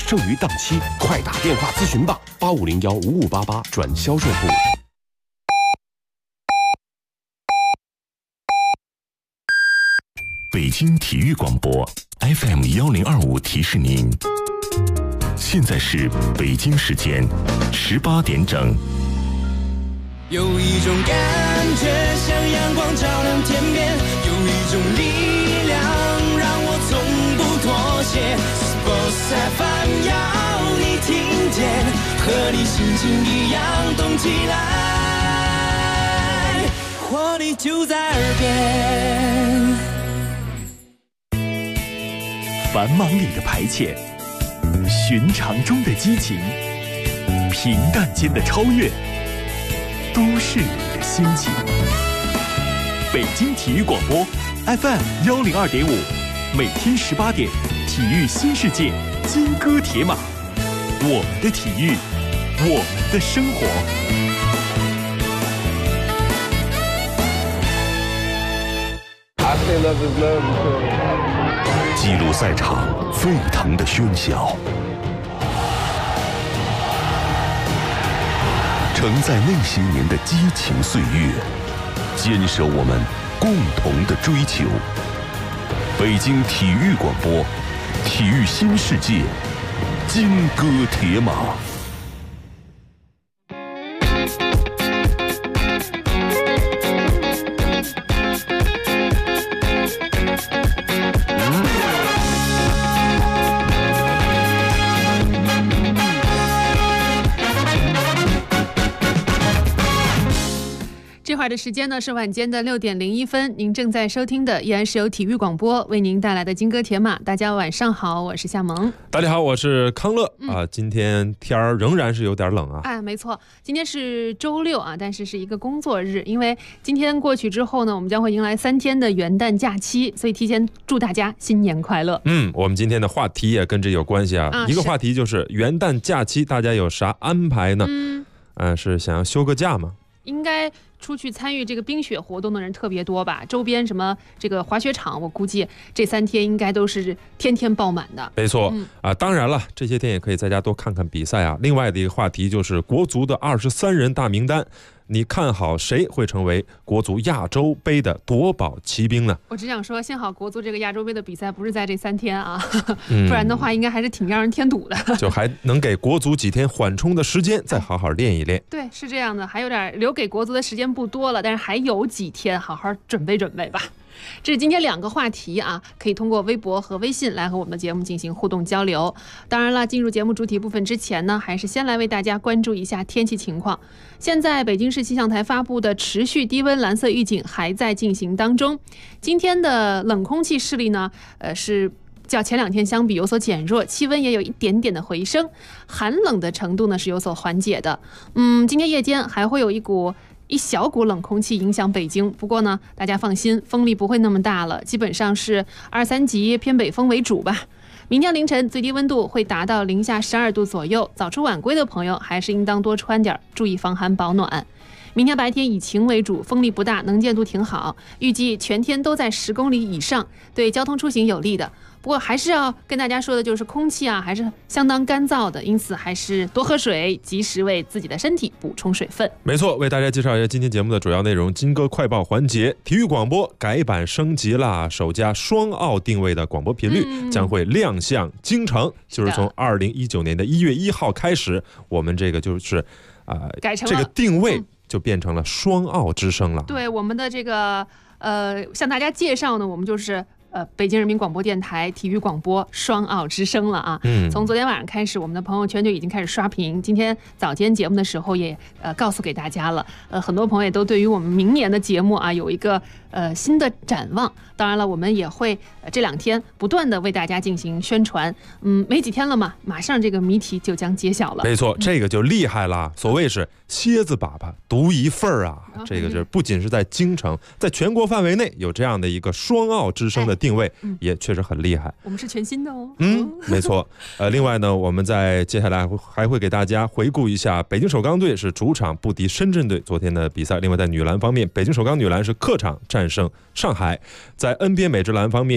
剩余档期，快打电话咨询吧，85015588转销售部。 北京体育广播 FM1025提示您，现在是北京时间18点整。 有一种感觉像阳光照亮天边，有一种力量让我从不妥协。Sports FM 要你听见，和你心情一样动起来，活力就在耳边。 繁忙里的排遣，寻常中的激情，平淡间的超越，都市里的心情。北京体育广播 FM102.5，每天18点，体育新世界，金戈铁马，我们的体育，我们的生活。 记录赛场沸腾的喧嚣，承载那些年的激情岁月，坚守我们共同的追求。北京体育广播，体育新世界，金戈铁马。 这会儿的时间呢是晚间的6点01分，您正在收听的依然是由体育广播为您带来的金戈铁马。大家晚上好，我是夏萌。 大家好，我是康乐啊。今天天儿仍然是有点冷啊。 没错，今天是周六啊，但是是一个工作日，因为今天过去之后呢，我们将会迎来3天的元旦假期，所以提前祝大家新年快乐。 我们今天的话题也跟这有关系啊。一个话题就是元旦假期大家有啥安排呢？是想要休个假吗？ 应该出去参与这个冰雪活动的人特别多吧？周边什么这个滑雪场，我估计这3天应该都是天天爆满的。 没错当然了，这些天也可以在家多看看比赛啊。另外的一个话题就是国足的23人大名单，你看好谁会成为国足亚洲杯的夺宝奇兵呢？ 我只想说，幸好国足这个亚洲杯的比赛不是在这3天啊，不然的话应该还是挺让人添堵的。 就还能给国足几天缓冲的时间，再好好练一练。 对，是这样的，还有点留给国足的时间不多了，但是还有几天，好好准备准备吧。这是今天2个话题啊，可以通过微博和微信来和我们的节目进行互动交流。当然了，进入节目主体部分之前呢，还是先来为大家关注一下天气情况。现在北京市气象台发布的持续低温蓝色预警还在进行当中。今天的冷空气势力呢，是较前2天相比有所减弱，气温也有一点点的回升，寒冷的程度呢是有所缓解的。今天夜间还会有一小股冷空气影响北京，不过呢，大家放心，风力不会那么大了，基本上是2、3级偏北风为主吧。明天凌晨最低温度会达到零下12度左右，早出晚归的朋友还是应当多穿点，注意防寒保暖。明天白天以晴为主，风力不大，能见度挺好，预计全天都在10公里以上，对交通出行有利的。不过还是要跟大家说的就是空气啊还是相当干燥的，因此还是多喝水，及时为自己的身体补充水分。 没错，为大家介绍一下今天节目的主要内容。金戈快报环节，体育广播改版升级啦，首家双澳定位的广播频率将会亮相京城，就是从2019年的1月1号开始，我们这个就是改成了这个定位就变成了双澳之声了。 对，我们的这个向大家介绍呢，我们就是北京人民广播电台体育广播双澳之声了啊。从昨天晚上开始，我们的朋友圈就已经开始刷屏，今天早间节目的时候也告诉给大家了。很多朋友也都对于我们明年的节目啊有一个新的展望。当然了，我们也会这2天不断的为大家进行宣传。没几天了嘛，马上这个谜题就将揭晓了。 没错，这个就厉害了。所谓是蝎子粑粑独一份啊，这个是不仅是在京城，在全国范围内有这样的一个双澳之声的定位，也确实很厉害。 我们是全新的哦。 没错。另外呢，我们在接下来还会给大家回顾一下北京首钢队是主场不敌深圳队昨天的比赛。另外在女篮方面，北京首钢女篮是客场战胜上海。在 NBA 美职篮方面，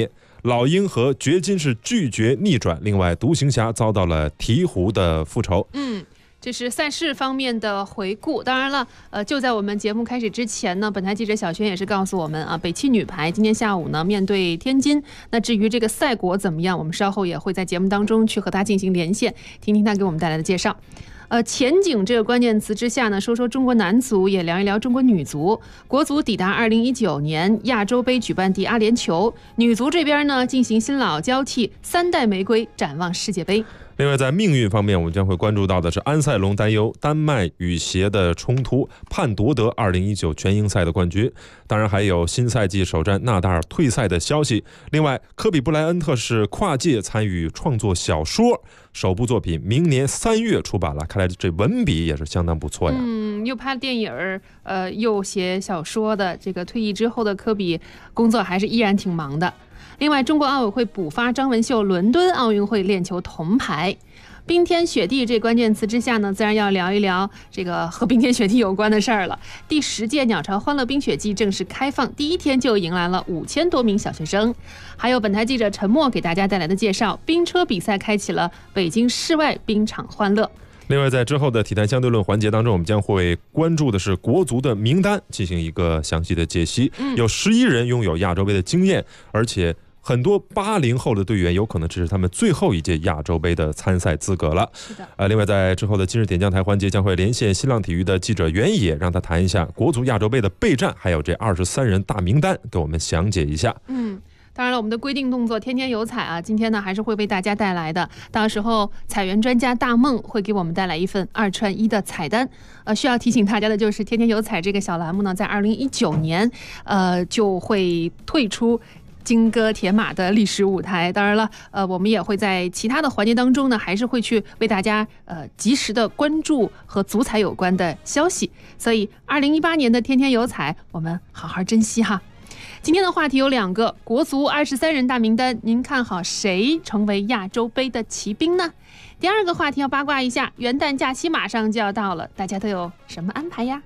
老鹰和掘金是拒绝逆转，另外独行侠遭到了鹈鹕的复仇。 这是赛事方面的回顾。当然了，就在我们节目开始之前呢，本台记者小轩也是告诉我们啊，北汽女排今天下午呢面对天津。那至于这个赛果怎么样，我们稍后也会在节目当中去和他进行连线，听听他给我们带来的介绍。前景这个关键词之下呢，说说中国男足，也聊一聊中国女足。国足抵达2019年亚洲杯举办地阿联酋，女足这边呢进行新老交替，3代玫瑰展望世界杯。 另外，在命运方面，我们将会关注到的是安塞龙担忧丹麦与协的冲突，盼夺得2019全英赛的冠军。当然，还有新赛季首战纳达尔退赛的消息。另外，科比布莱恩特是跨界参与创作小说，首部作品明年3月出版了。看来这文笔也是相当不错呀。 又拍电影又写小说的这个退役之后的科比，工作还是依然挺忙的。另外，中国奥委会补发张文秀伦敦奥运会链球铜牌。冰天雪地这关键词之下呢，自然要聊一聊这个和冰天雪地有关的事儿了。第10届鸟巢欢乐冰雪季正式开放，第一天就迎来了5000多名小学生。还有本台记者陈默给大家带来的介绍，冰车比赛开启了北京室外冰场欢乐。 另外，在之后的体坛相对论环节当中，我们将会关注的是国足的名单，进行一个详细的解析。有11人拥有亚洲杯的经验，而且很多80后的队员有可能这是他们最后一届亚洲杯的参赛资格了。 是的。 另外，在之后的今日点将台环节，将会连线新浪体育的记者袁野，让他谈一下国足亚洲杯的备战，还有这23人大名单，给我们详解一下。 当然了，我们的规定动作天天有彩啊，今天呢还是会为大家带来的。到时候彩员专家大梦会给我们带来一份2串1的彩单。需要提醒大家的就是天天有彩这个小栏目呢，在2019年就会退出金戈铁马的历史舞台。当然了，我们也会在其他的环节当中呢，还是会去为大家及时的关注和足彩有关的消息。所以2018年的天天有彩，我们好好珍惜哈。今天的话题有2个，国足23人大名单，您看好谁成为亚洲杯的骑兵呢？第2个话题要八卦一下，元旦假期马上就要到了，大家都有什么安排呀？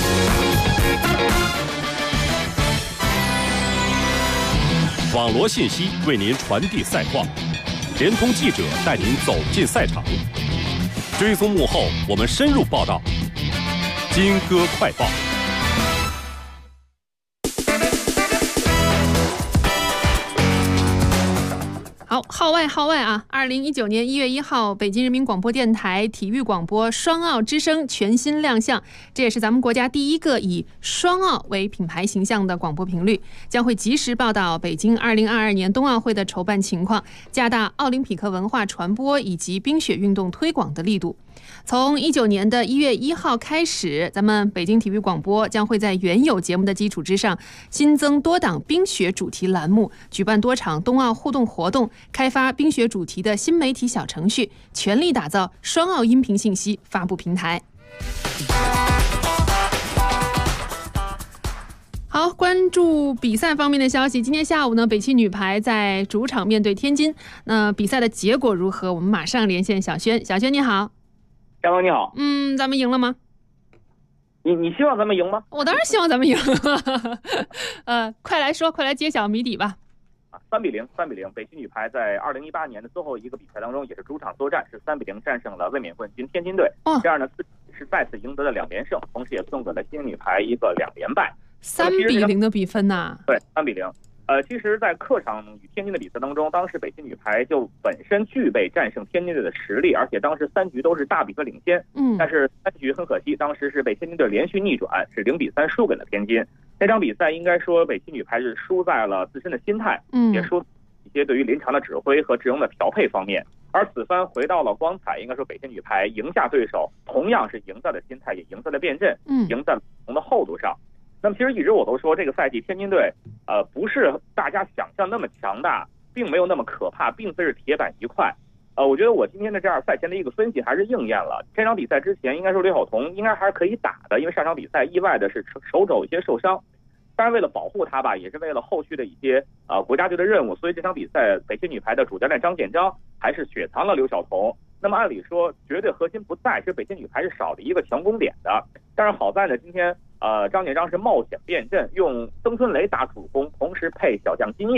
网罗信息为您传递赛况，联通记者带您走进赛场，追踪幕后我们深入报道。金戈快报。 好，号外啊！2019年1月1号，北京人民广播电台体育广播双奥之声全新亮相，这也是咱们国家第一个以双奥为品牌形象的广播频率，将会及时报道北京2022年冬奥会的筹办情况，加大奥林匹克文化传播以及冰雪运动推广的力度。从19年的1月1号开始，咱们北京体育广播将会在原有节目的基础之上，新增多档冰雪主题栏目，举办多场冬奥互动活动，开发冰雪主题的新媒体小程序，全力打造双奥音频信息发布平台。好，关注比赛方面的消息。今天下午呢，北汽女排在主场面对天津，那比赛的结果如何？我们马上连线小轩。小轩你好。 嘉龙你好。 咱们赢了吗？ 你希望咱们赢吗？ 我当然希望咱们赢。快来说，快来揭晓谜底吧。 3-0，北汽女排在2018年的最后一个比赛当中，也是主场作战，是3-0战胜了卫冕冠军天津队。这样呢，是再次赢得了2连胜，同时也送给了新女排一个2连败。 3-0的比分呐。 对，3-0。其实，在客场与天津的比赛当中，当时北汽女排就本身具备战胜天津队的实力，而且当时3局都是大比分领先。但是3局很可惜，当时是被天津队连续逆转，是0-3输给了天津。那场比赛应该说北汽女排是输在了自身的心态，也输一些对于临场的指挥和阵容的调配方面。而此番回到了光彩，应该说北汽女排赢下对手，同样是赢在了心态，也赢在了辩阵，赢在了不同的厚度上。那么其实一直我都说，这个赛季天津队不是大家想象那么强大，并没有那么可怕，并非是铁板一块。我觉得我今天的这样赛前的一个分析还是应验了。这场比赛之前，应该说刘晓彤应该还是可以打的，因为上场比赛意外的是手肘有些受伤。当然为了保护他吧，也是为了后续的一些国家队的任务，所以这场比赛北汽女排的主教练张建章还是雪藏了刘晓彤。那么按理说绝对核心不在，是北汽女排是少了一个强攻点的。但是好在呢，今天张建章是冒险变阵，用曾春雷打主攻，同时配小将金叶，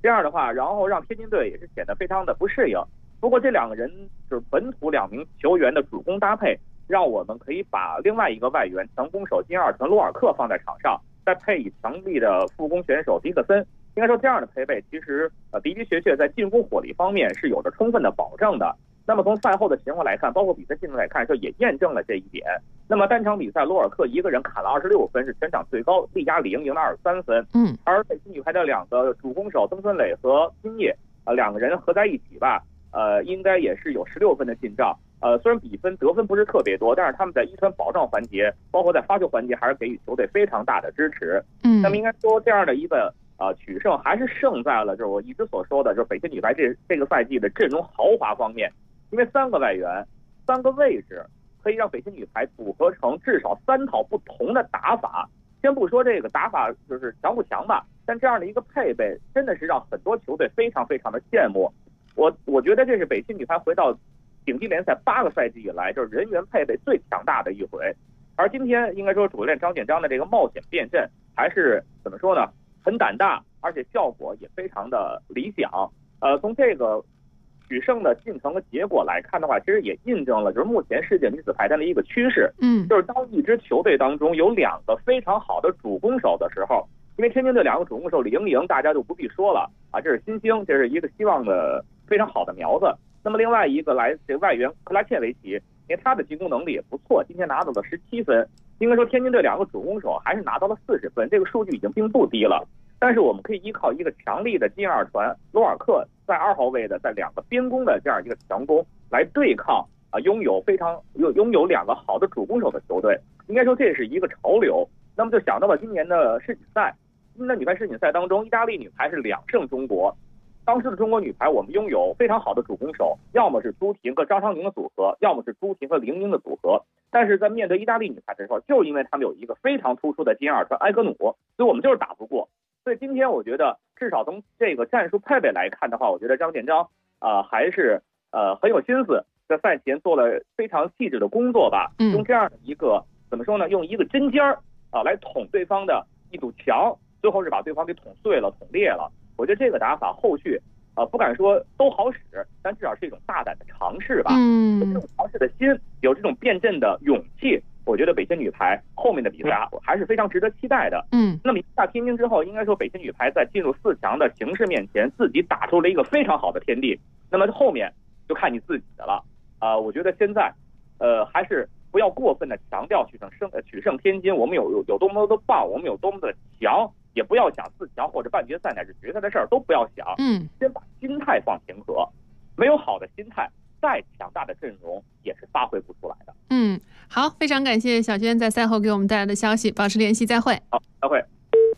这样的话，然后让天津队也是显得非常的不适应。不过这两个人就是本土2名球员的主攻搭配，让我们可以把另外一个外援强攻手金二传洛尔克放在场上，再配以强力的副攻选手迪克森。应该说这样的配备其实的的确确在进攻火力方面是有着充分的保证的。那么从赛后的情况来看，包括比赛进程来看，就也验证了这一点。那么单场比赛，洛尔克一个人砍了26分，是全场最高，力压李盈赢了23分。而北京女排的2个主攻手曾孙磊和金烨2个人合在一起吧，应该也是有16分的进账。虽然比分得分不是特别多，但是他们在一传保障环节，包括在发球环节，还是给予球队非常大的支持。那么应该说这样的一个取胜，还是胜在了就是我一直所说的，就是北京女排这个赛季的阵容豪华方面。因为3个外援，3个位置，可以让北京女排组合成至少3套不同的打法。先不说这个打法就是强不强吧，但这样的一个配备，真的是让很多球队非常非常的羡慕。我觉得这是北京女排回到顶级联赛8个赛季以来，就是人员配备最强大的一回。而今天应该说主教练张建章的这个冒险变阵，还是怎么说呢？很胆大，而且效果也非常的理想。从这个取胜的进程和结果来看的话，其实也印证了就是目前世界女子排坛的一个趋势。就是当一支球队当中有2个非常好的主攻手的时候，因为天津队2个主攻手李盈莹大家就不必说了啊，这是新星，这是一个希望的非常好的苗子。那么另外一个来自这外援克拉切维奇，因为他的进攻能力也不错，今天拿到了17分。应该说天津队2个主攻手还是拿到了40分，这个数据已经并不低了。但是我们可以依靠一个强力的金二传罗尔克在2号位的在2个边攻的这样一个强攻来对抗拥有2个好的主攻手的球队，应该说这是一个潮流。那么就想到了今年的世锦赛，今年的女排世锦赛当中，意大利女排是2胜中国。当时的中国女排，我们拥有非常好的主攻手，要么是朱婷和张常宁的组合，要么是朱婷和林英的组合。但是在面对意大利女排的时候，就是因为他们有一个非常突出的金二传埃格努，所以我们就是打不过。所以今天我觉得，至少从这个战术配备来看的话，我觉得张建章还是很有心思，在赛前做了非常细致的工作吧。用这样的一个怎么说呢？用一个针尖来捅对方的一堵墙，最后是把对方给捅碎了、捅裂了。我觉得这个打法后续不敢说都好使，但至少是一种大胆的尝试吧。有这种尝试的心，有这种变阵的勇气，我觉得北京女排后面的比赛还是非常值得期待的。那么下天津之后，应该说北京女排在进入4强的形势面前，自己打出了一个非常好的天地。那么后面就看你自己的了。我觉得现在还是不要过分的强调取胜天津，我们有多么的棒，我们有多么的强。也不要想4强或者半决赛乃至决赛的事儿都不要想，先把心态放平和。没有好的心态，再强大的阵容也是发挥不出来的。 好，非常感谢小娟在赛后给我们带来的消息，保持联系，再会。 好，再会。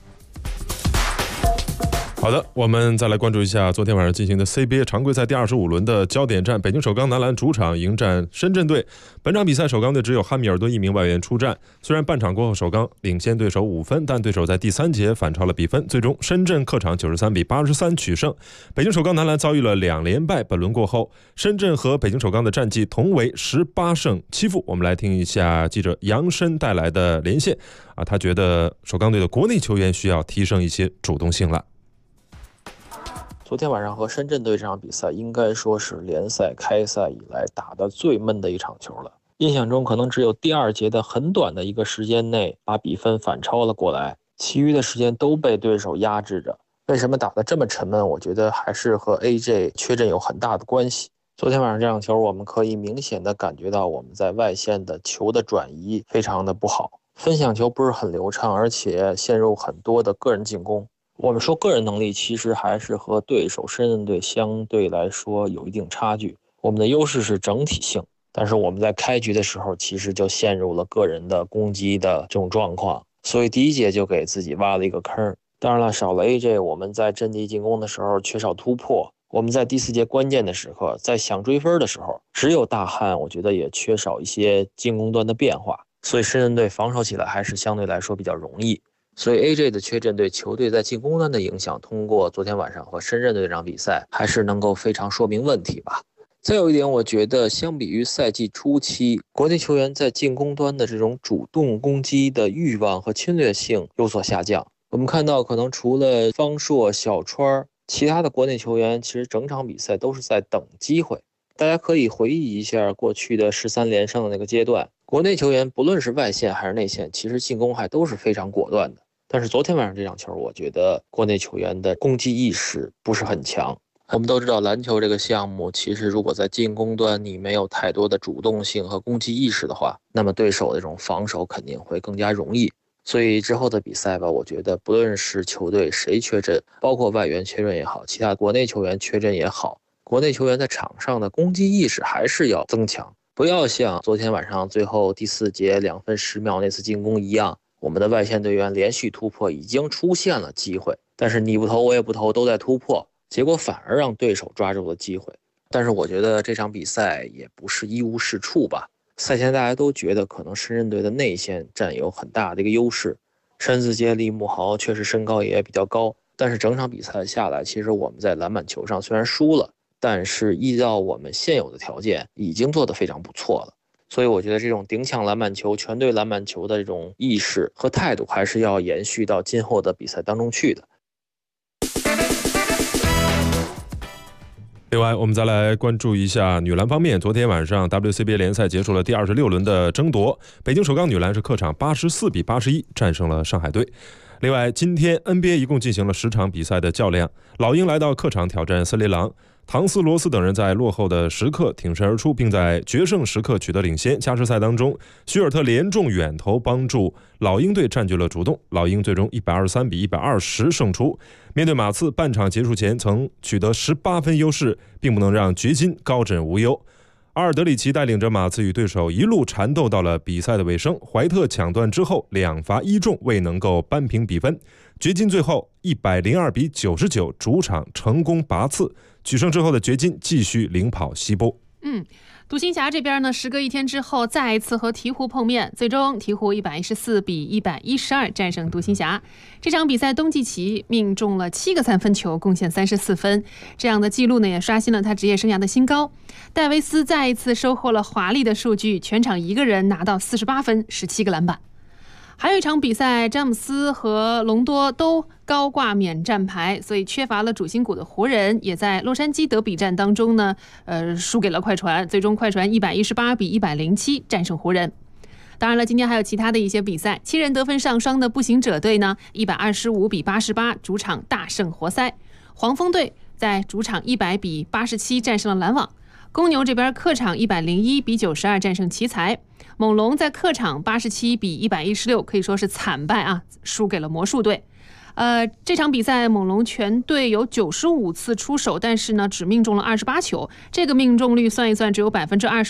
好的，我们再来关注一下昨天晚上进行的 CBA 常规赛第25轮的焦点战，北京首钢男篮主场迎战深圳队。本场比赛首钢队只有汉密尔顿1名外援出战，虽然半场过后首钢领先对手5分，但对手在第3节反超了比分，最终深圳客场93比83取胜。北京首钢男篮遭遇了2连败，本轮过后，深圳和北京首钢的战绩同为18胜7负。我们来听一下记者杨申带来的连线他觉得首钢队的国内球员需要提升一些主动性了。 昨天晚上和深圳队这场比赛应该说是联赛开赛以来打得最闷的一场球了。印象中可能只有第2节的很短的一个时间内把比分反超了过来，其余的时间都被对手压制着。为什么打得这么沉闷？我觉得还是和 AJ 缺阵有很大的关系。昨天晚上这场球我们可以明显的感觉到我们在外线的球的转移非常的不好，分享球不是很流畅，而且陷入很多的个人进攻。我们说个人能力其实还是和对手深圳队相对来说有一定差距，我们的优势是整体性，但是我们在开局的时候其实就陷入了个人的攻击的这种状况，所以第1节就给自己挖了一个坑。当然了，少了 AJ， 我们在阵地进攻的时候缺少突破，我们在第4节关键的时刻，在想追分的时候，只有大汉我觉得也缺少一些进攻端的变化，所以深圳队防守起来还是相对来说比较容易。所以 AJ 的缺阵对球队在进攻端的影响，通过昨天晚上和深圳队这场比赛还是能够非常说明问题吧。再有一点，我觉得相比于赛季初期，国内球员在进攻端的这种主动攻击的欲望和侵略性有所下降。我们看到可能除了方硕、小川其他的国内球员其实整场比赛都是在等机会。大家可以回忆一下过去的13连胜的那个阶段，国内球员不论是外线还是内线，其实进攻还都是非常果断的。但是昨天晚上这场球，我觉得国内球员的攻击意识不是很强。我们都知道篮球这个项目，其实如果在进攻端你没有太多的主动性和攻击意识的话，那么对手的这种防守肯定会更加容易。所以之后的比赛吧，我觉得不论是球队谁缺阵，包括外援缺阵也好，其他国内球员缺阵也好，国内球员在场上的攻击意识还是要增强，不要像昨天晚上最后第4节2分10秒那次进攻一样，我们的外线队员连续突破已经出现了机会，但是你不投我也不投，都在突破，结果反而让对手抓住了机会。但是我觉得这场比赛也不是一无是处吧。赛前大家都觉得可能深圳队的内线占有很大的一个优势，山子杰、李慕豪确实身高也比较高，但是整场比赛下来，其实我们在篮板球上虽然输了，但是依照我们现有的条件已经做得非常不错了。所以我觉得这种顶抢篮板球、全队篮板球的这种意识和态度还是要延续到今后的比赛当中去的。 另外，我们再来关注一下女篮方面。昨天晚上 WCBA 联赛结束了第26轮的争夺，北京首钢女篮是客场84比81战胜了上海队。另外，今天 NBA 一共进行了10场比赛的较量，老鹰来到客场挑战森林狼，唐斯、罗斯等人在落后的时刻挺身而出，并在决胜时刻取得领先。加时赛当中，许尔特连中远投帮助老鹰队占据了主动，老鹰最终123比120胜出。面对马刺，半场结束前曾取得18分优势，并不能让掘金高枕无忧。阿尔德里奇带领着马刺与对手一路缠斗到了比赛的尾声，怀特抢断之后2罚1中，未能够扳平比分。掘金最后102比99主场成功拔刺，取胜之后的掘金继续领跑西部。 独行侠这边呢，时隔1天之后再一次和鹈鹕碰面，最终鹈鹕114比112战胜独行侠。这场比赛东契奇命中了7个3分球，贡献34分，这样的记录呢也刷新了他职业生涯的新高。戴维斯再一次收获了华丽的数据，全场一个人拿到48分，17个篮板。还有一场比赛，詹姆斯和隆多都高挂免战牌，所以缺乏了主心骨的湖人也在洛杉矶德比战当中呢，输给了快船，最终快船118比107战胜湖人。当然了，今天还有其他的一些比赛，7人得分上双的步行者队呢125比88主场大胜活塞，黄蜂队在主场100比87战胜了篮网，公牛这边客场101比92战胜奇才，猛龙在客场87比116可以说是惨败啊，输给了魔术队。这场比赛猛龙全队有95次出手，但是呢只命中了28球，这个命中率算一算只有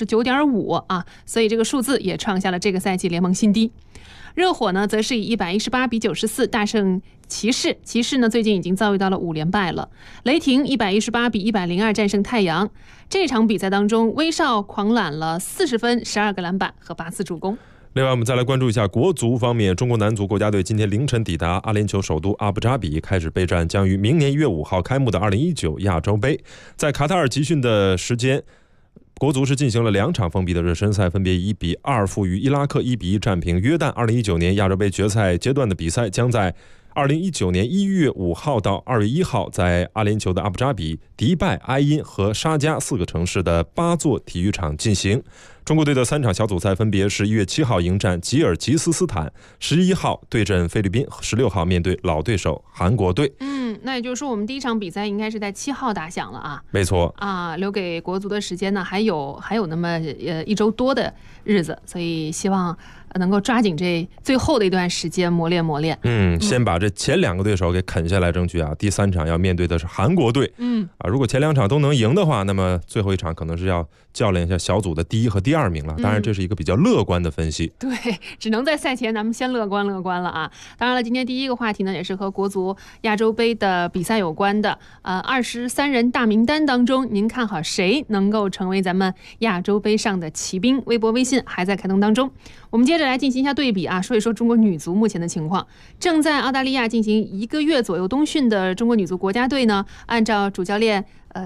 29.5% 啊，所以这个数字也创下了这个赛季联盟新低。热火呢则是以118比94大胜骑士，骑士呢最近已经遭遇到了5连败了。雷霆118比102战胜太阳，这场比赛当中威少狂揽了40分、12个篮板和8次助攻。 另外，我们再来关注一下国足方面。中国男足国家队今天凌晨抵达阿联酋首都阿布扎比，开始备战将于明年1月5号开幕的2019亚洲杯。在卡塔尔集训的时间，国足是进行了2场封闭的热身赛，分别1比2负于伊拉克，1比1战平约旦。2019年亚洲杯决赛阶段的比赛将在2019年1月5号到2月1号在阿联酋的阿布扎比、迪拜、埃因和沙迦4个城市的8座体育场进行。中国队的3场小组赛分别是1月7号迎战吉尔吉斯斯坦，11号对阵菲律宾，16号面对老对手韩国队。 那也就是说我们第一场比赛应该是在7号打响了啊。 没错啊，留给国足的时间呢还有那么1周多的日子，所以希望能够抓紧这最后的一段时间磨练。 先把这前2个对手给啃下来，争取啊第3场要面对的是韩国队。如果前2场都能赢的话，那么最后1场可能是要较量一下小组的第1和第2名了。当然这是一个比较乐观的分析。 对，只能在赛前咱们先乐观了啊。当然了，今天第一个话题呢也是和国足亚洲杯的比赛有关的。23人大名单当中，您看好谁能够成为咱们亚洲杯上的骑兵？微博微信还在开通当中。我们接着来进行一下对比啊，说一说中国女足目前的情况。正在澳大利亚进行1个月左右冬训的中国女足国家队呢，按照主教练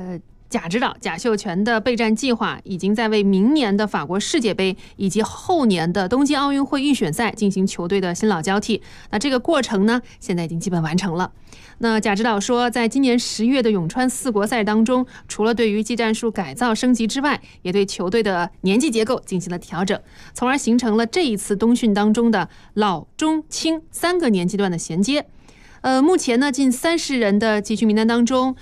贾指导贾秀全的备战计划已经在为明年的法国世界杯以及后年的东京奥运会预选赛进行球队的新老交替。那这个过程呢，现在已经基本完成了。那贾指导说，在今年10月的咏川4国赛当中，除了对于技战术改造升级之外，也对球队的年纪结构进行了调整，从而形成了这一次冬训当中的老中青3个年纪段的衔接。目前呢，近30人的集训名单当中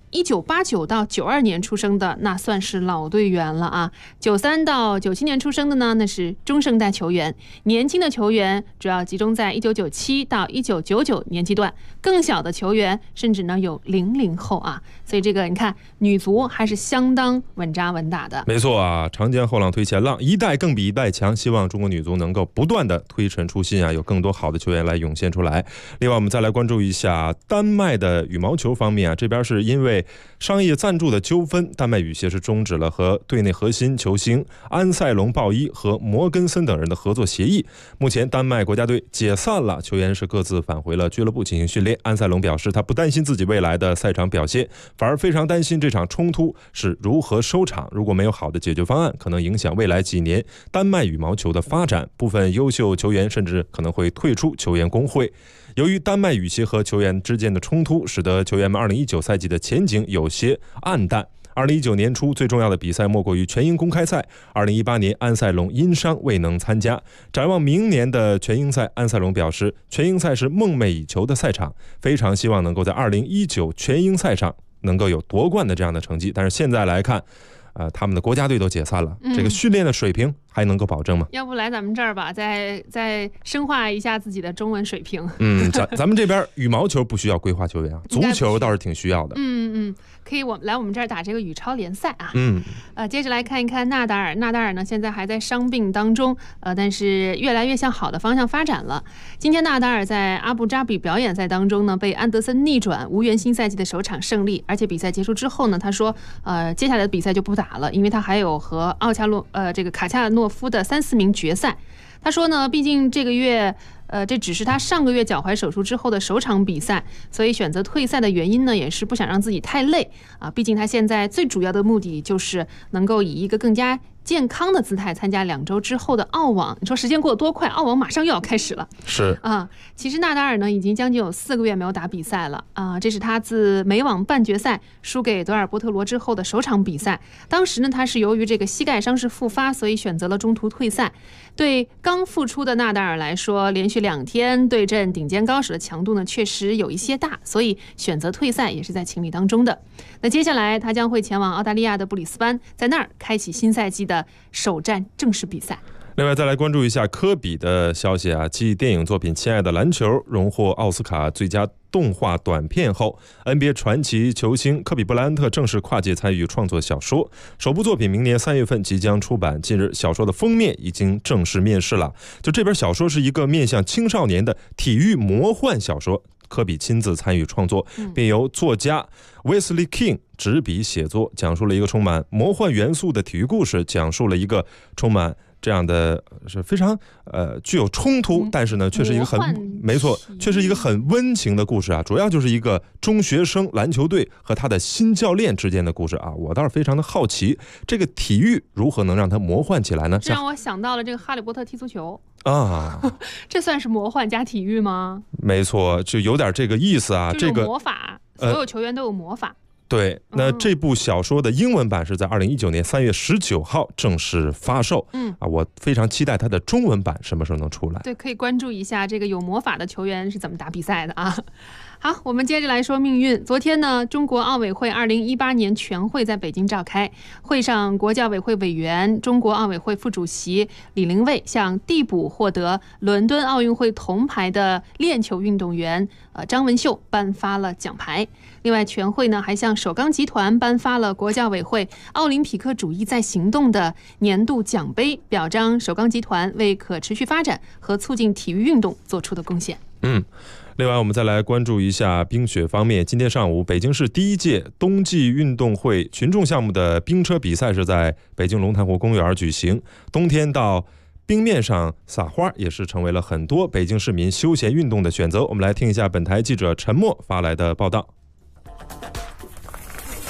，1989到92年出生的那算是老队员了啊，93到97年出生的呢，那是中生代球员。年轻的球员主要集中在1997到1999年纪段，更小的球员甚至呢有00后啊。所以这个你看，女足还是相当稳扎稳打的。 没错啊，长江后浪推前浪，一代更比一代强。希望中国女足能够不断的推陈出新啊，有更多好的球员来涌现出来。另外，我们再来关注一下丹麦的羽毛球方面啊，这边是因为商业赞助的纠纷，丹麦羽协是终止了和队内核心球星安塞龙·鲍伊和摩根森等人的合作协议。目前丹麦国家队解散了，球员是各自返回了俱乐部进行训练。安塞龙表示，他不担心自己未来的赛场表现，反而非常担心这场冲突是如何收场。如果没有好的解决方案，可能影响未来几年丹麦羽毛球的发展。部分优秀球员甚至可能会退出球员工会。由于丹麦羽协和球员之间的冲突，使得球员们2019赛季的前景有些暗淡。2019年初最重要的比赛莫过于全英公开赛。2018年安塞龙因伤未能参加。展望明年的全英赛，安塞龙表示，全英赛是梦寐以求的赛场，非常希望能够在2019全英赛上能够有夺冠的这样的成绩。但是现在来看，他们的国家队都解散了，这个训练的水平还能够保证吗？ 要不来咱们这儿吧，再深化一下自己的中文水平。 咱们这边羽毛球不需要规划球员啊，足球倒是挺需要的。 可以来我们这儿打这个羽超联赛啊。接着来看一看纳达尔。纳达尔呢，现在还在伤病当中，但是越来越向好的方向发展了。今天纳达尔在阿布扎比表演赛当中呢，被安德森逆转，无缘新赛季的首场胜利。而且比赛结束之后呢，他说，接下来的比赛就不打了，因为他还有和这个卡恰诺夫的3、4名决赛。他说呢，毕竟这个月这只是他上个月脚踝手术之后的首场比赛，所以选择退赛的原因呢，也是不想让自己太累啊。毕竟他现在最主要的目的就是能够以一个更加健康的姿态参加2周之后的澳网。你说时间过得多快，澳网马上又要开始了。 是啊，其实纳达尔呢已经将近有4个月没有打比赛了啊。这是他自美网半决赛输给德尔波特罗之后的首场比赛。当时呢，他是由于这个膝盖伤势复发，所以选择了中途退赛。对刚复出的纳达尔来说，连续2天对阵顶尖高手的强度呢确实有一些大，所以选择退赛也是在情理当中的。那接下来他将会前往澳大利亚的布里斯班，在那儿开启新赛季的首战正式比赛。 另外再来关注一下科比的消息啊，继电影作品《亲爱的篮球》荣获奥斯卡最佳动画短片后， NBA 传奇球星科比布莱恩特正式跨界参与创作小说，首部作品明年3月份即将出版。近日小说的封面已经正式面世了，就这本小说是一个面向青少年的体育魔幻小说，科比亲自参与创作，并由作家 Wesley King 执笔写作，讲述了一个充满魔幻元素的体育故事，讲述了一个充满这样的是非常具有冲突，但是呢却是一个却是一个很温情的故事啊。主要就是一个中学生篮球队和他的新教练之间的故事啊。我倒是非常的好奇，这个体育如何能让它魔幻起来呢？ 这让我想到了这个哈利波特踢足球啊， 这算是魔幻加体育吗？ 没错，就有点这个意思啊。 这个魔法，所有球员都有魔法。 对，那这部小说的英文版是在2019年3月19号正式发售。我非常期待它的中文版什么时候能出来。 对，可以关注一下这个有魔法的球员是怎么打比赛的啊。好，我们接着来说命运。昨天呢，中国奥委会2018年全会在北京召开，会上国际奥委会委员、中国奥委会副主席李玲蔚向递补获得伦敦奥运会铜牌的链球运动员张文秀颁发了奖牌。另外，全会呢还向首钢集团颁发了国际奥委会奥林匹克主义在行动的年度奖杯，表彰首钢集团为可持续发展和促进体育运动做出的贡献。 另外我们再来关注一下冰雪方面。今天上午，北京市第1届冬季运动会群众项目的冰车比赛是在北京龙潭湖公园举行。冬天到冰面上撒花也是成为了很多北京市民休闲运动的选择。我们来听一下本台记者陈默发来的报道。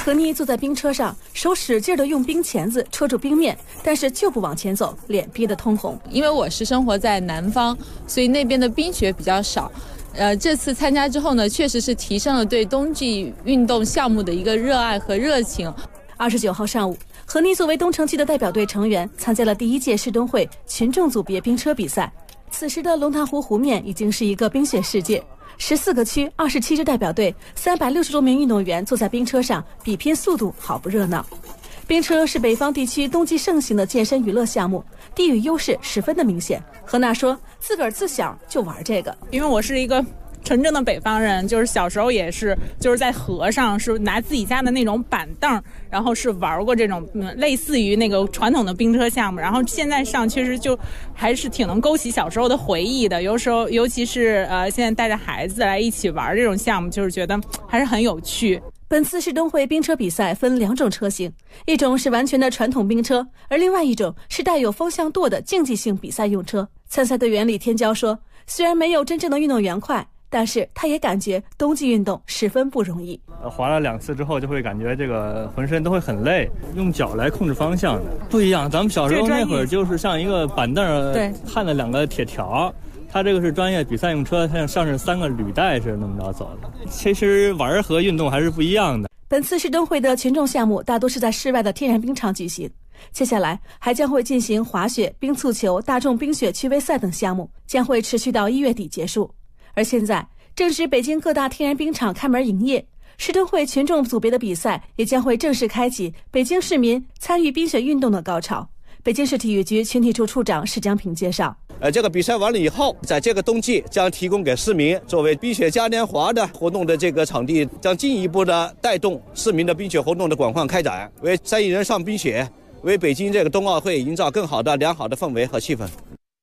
何妮坐在冰车上，手使劲地用冰钳子戳住冰面，但是就不往前走，脸憋得通红。 因为我是生活在南方，所以那边的冰雪比较少。这次参加之后呢，确实是提升了对冬季运动项目的一个热爱和热情。 29号上午，何妮作为东城区的代表队成员，参加了第1届世冬会群众组别冰车比赛。此时的龙潭湖湖面已经是一个冰雪世界，14个区27支代表队，360多名运动员坐在冰车上比拼速度，好不热闹。冰车是北方地区冬季盛行的健身娱乐项目，地域优势十分的明显。何娜说，自个儿自小就玩这个， 因为我是一个纯正的北方人，就是小时候也是就是在河上是拿自己家的那种板凳，然后是玩过这种类似于那个传统的冰车项目，然后现在上确实就还是挺能勾起小时候的回忆的。有时候尤其是现在带着孩子来一起玩这种项目，就是觉得还是很有趣。 本次世冬会冰车比赛分2种车型，一种是完全的传统冰车，而另外一种是带有风向舵的竞技性比赛用车。参赛队员李天骄说，虽然没有真正的运动员快，但是他也感觉冬季运动十分不容易。 滑了2次之后，就会感觉这个浑身都会很累，用脚来控制方向的不一样。咱们小时候那会儿就是像一个板凳焊了2个铁条，它这个是专业比赛用车，它像是3个履带是那么着走的。其实玩和运动还是不一样的。 本次世冬会的群众项目大多是在室外的天然冰场举行，接下来还将会进行滑雪、冰蹴球、大众冰雪趣味赛等项目，将会持续到1月底结束。而现在正值北京各大天然冰场开门营业，世冬会群众组别的比赛也将会正式开启北京市民参与冰雪运动的高潮。北京市体育局群体处处长史江平介绍， 这个比赛完了以后，在这个冬季将提供给市民作为冰雪嘉年华的活动的这个场地，将进一步的带动市民的冰雪活动的广泛开展，为3亿人上冰雪，为北京这个冬奥会营造更好的良好的氛围和气氛。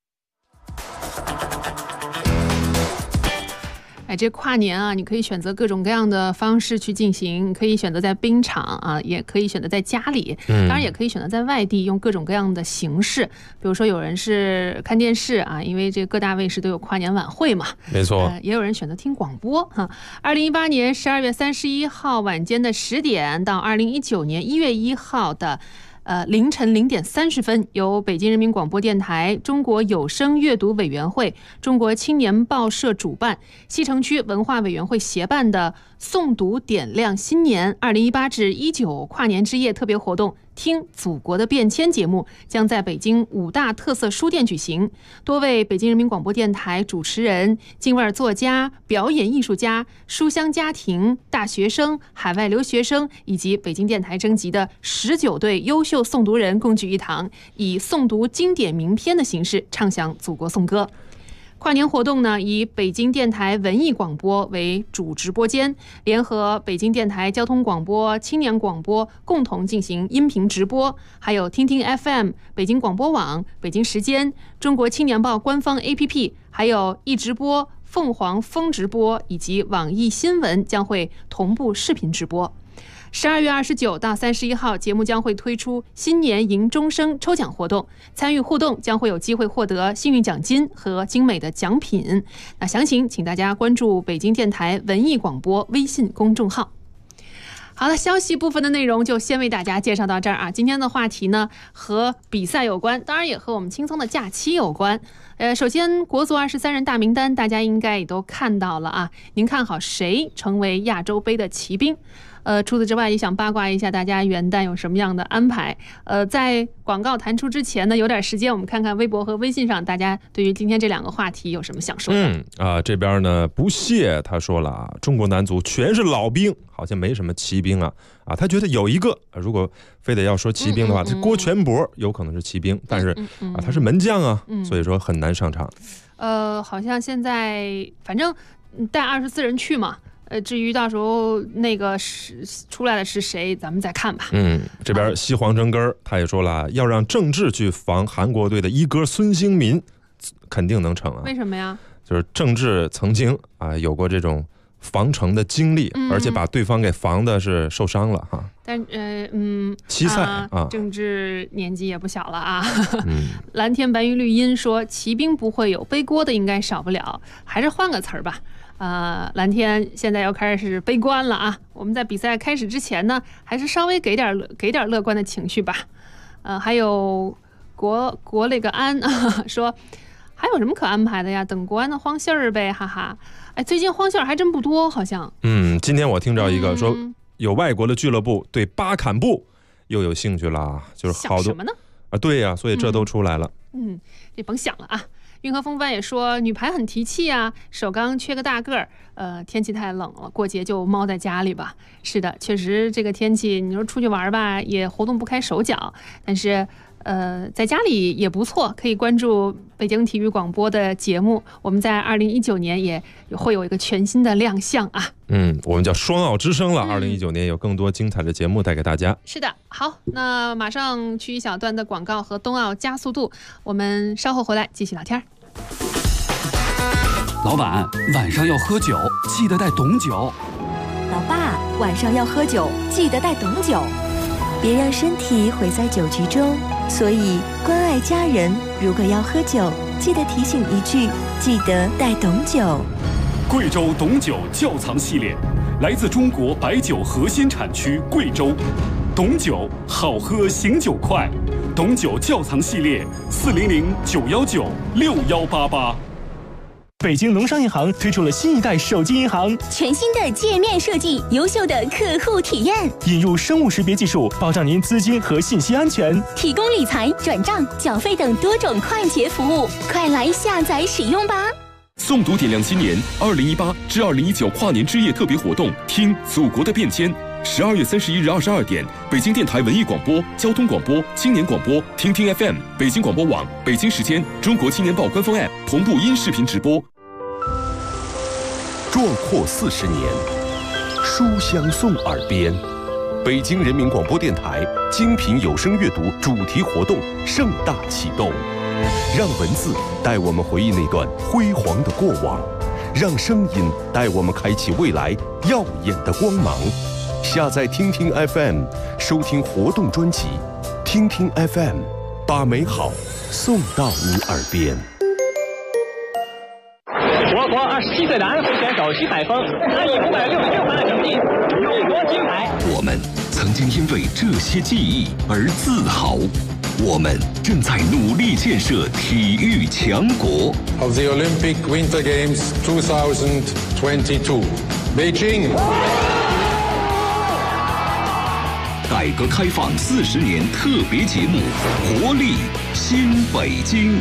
这跨年啊，你可以选择各种各样的方式去进行，可以选择在冰场啊，也可以选择在家里，当然也可以选择在外地，用各种各样的形式。比如说有人是看电视啊，因为这各大卫视都有跨年晚会嘛， 没错， 也有人选择听广播哈。2018年12月31号晚间的10点到2019年1月1号的凌晨0点30分，由北京人民广播电台、中国有声阅读委员会、中国青年报社主办，西城区文化委员会协办的诵读点亮新年2018至19跨年之夜特别活动听祖国的变迁节目将在北京5大特色书店举行，多位北京人民广播电台主持人、京味作家、表演艺术家、书香家庭、大学生、海外留学生以及北京电台征集的19对优秀诵读人共聚一堂，以诵读经典名篇的形式唱响祖国颂歌。跨年活动呢，以北京电台文艺广播为主直播间，联合北京电台交通广播、青年广播共同进行音频直播，还有听听 FM、北京广播网、北京时间、中国青年报官方 APP， 还有一直播、凤凰风直播以及网易新闻将会同步视频直播。12月29到31号，节目将会推出新年迎钟声抽奖活动，参与互动将会有机会获得幸运奖金和精美的奖品。那详情请大家关注北京电台文艺广播微信公众号。好了，消息部分的内容就先为大家介绍到这儿啊。今天的话题呢和比赛有关，当然也和我们轻松的假期有关。首先国足23人大名单大家应该也都看到了啊，您看好谁成为亚洲杯的骑兵？除此之外也想八卦一下大家元旦有什么样的安排。在广告弹出之前呢，有点时间我们看看微博和微信上大家对于今天这2个话题有什么想说的。 这边呢不屑他说了啊，中国男足全是老兵，好像没什么骑兵啊，他觉得有一个，如果非得要说骑兵的话，这郭全博有可能是骑兵，但是他是门将啊，所以说很难上场。 好像现在反正带24人去嘛，至于到时候那个出来的是谁，咱们再看吧。 这边西黄真根他也说了，要让郑智去防韩国队的一哥孙兴民，肯定能成啊。 为什么呀？ 就是郑智曾经有过这种防城的经历，而且把对方给防的是受伤了哈。 但 7赛啊， 郑智年纪也不小了啊。蓝天白云绿荫说骑兵不会有，背锅的应该少不了，还是换个词儿吧。 蓝天现在要开始悲观了啊！我们在比赛开始之前呢，还是稍微给点乐观的情绪吧。还有国那个安说，还有什么可安排的呀？等国安的荒信儿呗，哈哈。哎，最近荒信儿还真不多，好像。 今天我听着一个说，有外国的俱乐部对巴坎布又有兴趣了，就是好多想什么呢？ 对呀，所以这都出来了。 这甭想了啊。运河风帆也说，女排很提气啊，首钢缺个大个儿，天气太冷了，过节就猫在家里吧。是的，确实这个天气，你说出去玩吧，也活动不开手脚，但是在家里也不错，可以关注北京体育广播的节目。我们在2019年也会有一个全新的亮相啊。 我们叫双奥之声了。2019年有更多精彩的节目带给大家。 是的，好，那马上去一小段的广告和冬奥加速度，我们稍后回来继续聊天。 老板，晚上要喝酒，记得带董酒。 老爸，晚上要喝酒，记得带董酒，别让身体毁在酒局中。所以关爱家人，如果要喝酒，记得提醒一句，记得带董酒。 贵州董酒窖藏系列，来自中国白酒核心产区贵州。董酒好喝，醒酒快。董酒窖藏系列，400-919-6188。 北京农商银行推出了新一代手机银行， 全新的界面设计，优秀的客户体验， 引入生物识别技术，保障您资金和信息安全， 提供理财、转账、缴费等多种快捷服务，快来下载使用吧！ 诵读点亮今年2018至2019跨年之夜特别活动，听祖国的变迁。12月31日22点，北京电台文艺广播、交通广播、青年广播、听听 FM、北京广播网、北京时间、中国青年报官方 App 同步音视频直播。 壮阔40年，书香送耳边。北京人民广播电台精品有声阅读主题活动盛大启动，让文字带我们回忆那段辉煌的过往，让声音带我们开启未来耀眼的光芒。下载听听 FM， 收听活动专辑，听听 FM， 把美好送到你耳边。 我国27岁的安徽选手徐海峰，他以566分的成绩荣夺金牌。 我们曾经因为这些记忆而自豪，我们正在努力建设体育强国。 Of the Olympic Winter Games 2022, Beijing。 改革开放40年特别节目，活力新北京。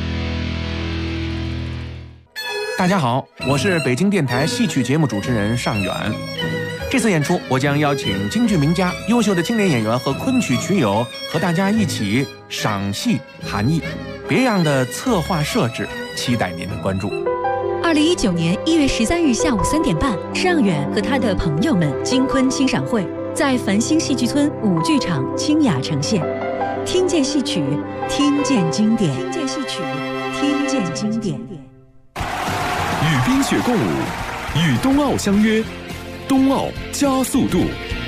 大家好，我是北京电台戏曲节目主持人尚远。这次演出，我将邀请京剧名家、优秀的青年演员和昆曲曲友和大家一起赏戏含艺，别样的策划设置，期待您的关注。 2019年1月13日下午3点半，尚远和他的朋友们京昆欣赏会在繁星戏剧村舞剧场清雅呈现，听见戏曲，听见经典，听见戏曲，听见经典。 与冰雪共舞，与冬奥相约，冬奥加速度。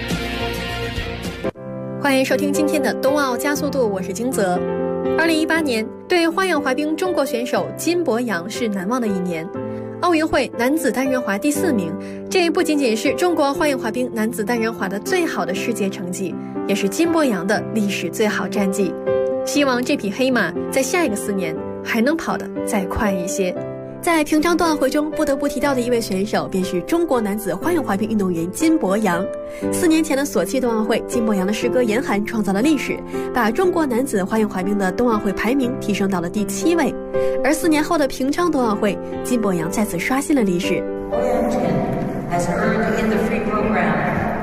欢迎收听今天的冬奥加速度，我是金泽。2018年对花样滑冰中国选手金博洋是难忘的一年。奥运会男子单人滑第4名，这不仅仅是中国花样滑冰男子单人滑的最好的世界成绩，也是金博洋的历史最好战绩。希望这匹黑马在下一个4年还能跑得再快一些。在平昌冬奥会中不得不提到的一位选手便是中国男子花样滑冰运动员金博洋。4年前的索契冬奥会，金博洋的师哥严寒创造了历史，把中国男子花样滑冰的冬奥会排名提升到了第7位。而4年后的平昌冬奥会，金博洋再次刷新了历史。has earned in the free program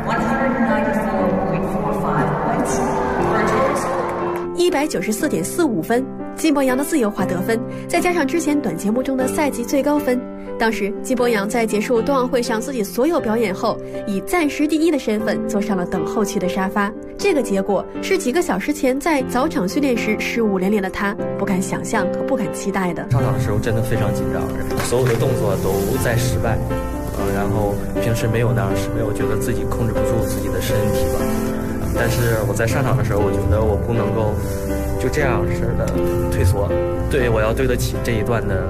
194.45 points for a total score 194.45分。金博洋的自由滑得分，再加上之前短节目中的赛季最高分，当时金博洋在结束冬奥会上自己所有表演后，以暂时第1的身份坐上了等候区的沙发。这个结果是几个小时前在早场训练时失误连连的他不敢想象和不敢期待的。 上场的时候真的非常紧张，所有的动作都在失败，然后平时没有那样失败，我觉得自己控制不住自己的身体吧。但是我在上场的时候，我觉得我不能够就这样式的退缩，对，我要对得起这一段的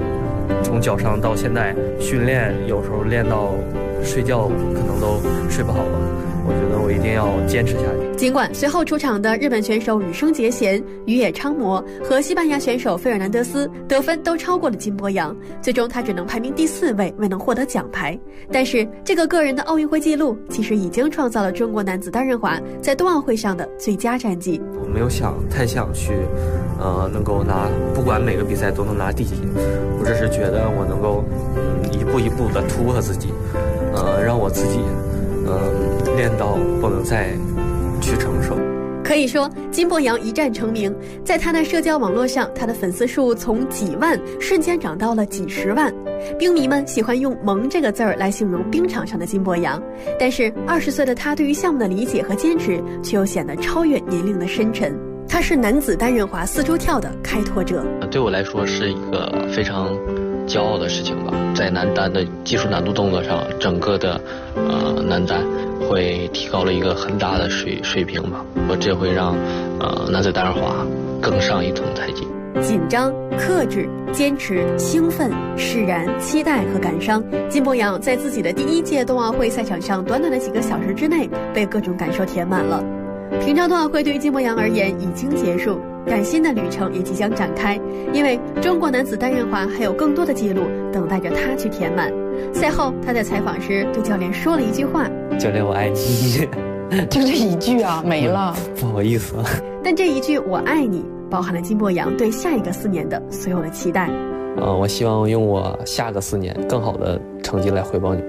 从脚伤到现在训练，有时候练到睡觉可能都睡不好了。我觉得我一定要坚持下去。 尽管随后出场的日本选手羽生结弦、宇野昌磨和西班牙选手费尔南德斯得分都超过了金博洋，最终他只能排名第4位，未能获得奖牌。但是这个个人的奥运会纪录其实已经创造了中国男子单人滑在冬奥会上的最佳战绩。 我没有太想去能够拿，不管每个比赛都能拿第几，我只是觉得我能够一步一步的突破自己，让我自己练到不能再去承受。 可以说金博洋一战成名，在他的社交网络上，他的粉丝数从几万瞬间涨到了几10万。冰迷们喜欢用萌这个字儿来形容冰场上的金博洋，但是20岁的他对于项目的理解和坚持却又显得超越年龄的深沉。他是男子单人滑4周跳的开拓者， 对我来说是一个非常骄傲的事情吧。在男单的技术难度动作上，整个的男单会提高了一个很大的水平吧，这会让男子单人滑更上一层台阶。 紧张、克制、坚持、兴奋、释然、期待和感伤，金博洋在自己的第1届冬奥会赛场上短短的几个小时之内被各种感受填满了。平昌冬奥会对于金博洋而言已经结束，但新的旅程也即将展开，因为中国男子单人滑还有更多的记录等待着他去填满。赛后他在采访时对教练说了一句话： 教练我爱你。 就这一句啊，没了， 不好意思。 但这一句我爱你包含了金博洋对下一个4年的所有的期待。 我希望用我下个4年更好的成绩来回报你。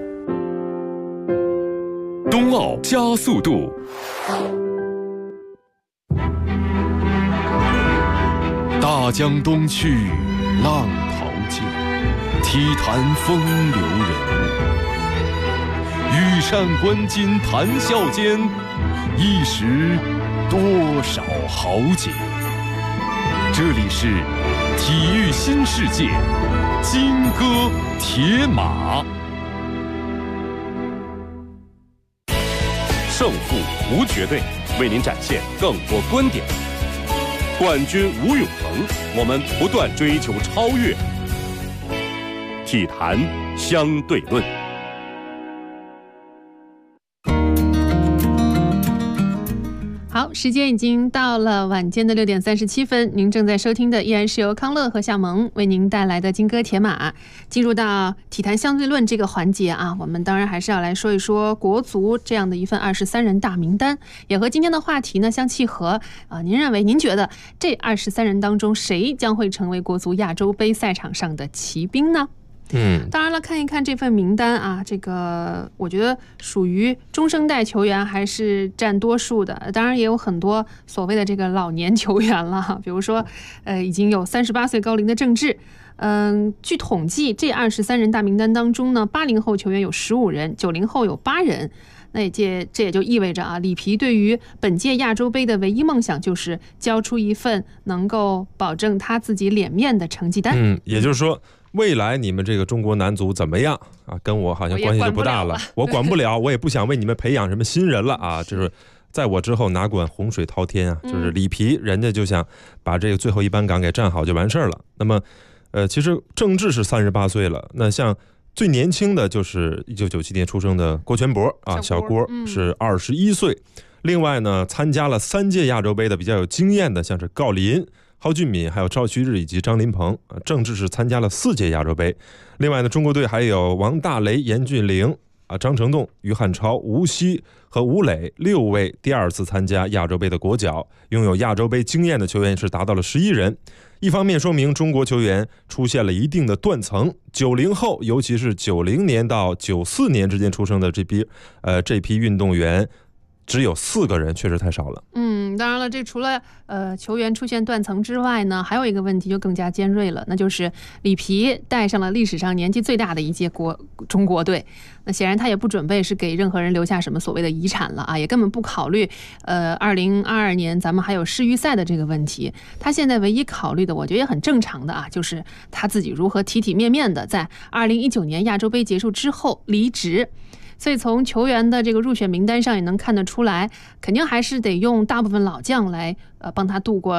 冬奥加速度。大江东去，浪淘尽，体坛风流人物。羽扇纶巾谈笑间，一时多少豪杰。这里是体育新世界，金戈铁马。胜负无绝对，为您展现更多观点。冠军无永恒，我们不断追求超越。体坛相对论。 好，时间已经到了晚间的6点37分，您正在收听的依然是由康乐和夏萌为您带来的金戈铁马。进入到体坛相对论这个环节啊，我们当然还是要来说一说国足这样的一份23人大名单，也和今天的话题呢相契合。您觉得这23人当中谁将会成为国足亚洲杯赛场上的骑兵呢？当然了，看一看这份名单啊，这个我觉得属于中生代球员还是占多数的，当然也有很多所谓的这个老年球员了，比如说已经有38岁高龄的郑智。据统计，这23人大名单当中呢，80后球员有15人，90后有8人。那这也就意味着啊，里皮对于本届亚洲杯的唯一梦想就是交出一份能够保证他自己脸面的成绩单。 也就是说，未来你们这个中国男足怎么样啊？跟我好像关系就不大了，我管不了，我也不想为你们培养什么新人了啊！就是在我之后哪管洪水滔天啊？就是里皮人家就想把这个最后一班岗给站好就完事儿了。那么，其实郑智是38岁了，那像最年轻的就是1997年出生的郭全博啊，小郭是21岁。另外呢，参加了3届亚洲杯的比较有经验的，像是郜林、蒿俊闵还有赵旭日以及张琳芃。郑智是参加了4届亚洲杯。另外呢，中国队还有王大雷、严俊凌张成栋、于汉超、吴曦和吴磊6位第2次参加亚洲杯的国脚，拥有亚洲杯经验的球员是达到了11人。一方面说明中国球员出现了一定的断层，90后尤其是90年到94年之间出生的这批运动员只有4个人，确实太少了。 当然了，这除了球员出现断层之外呢，还有一个问题就更加尖锐了，那就是里皮带上了历史上年纪最大的一届中国队。那显然他也不准备是给任何人留下什么所谓的遗产了啊，也根本不考虑2022年咱们还有世预赛的这个问题。他现在唯一考虑的，我觉得也很正常的啊，就是他自己如何体体面面的在2019年亚洲杯结束之后离职。所以从球员的这个入选名单上也能看得出来，肯定还是得用大部分老将来帮他度过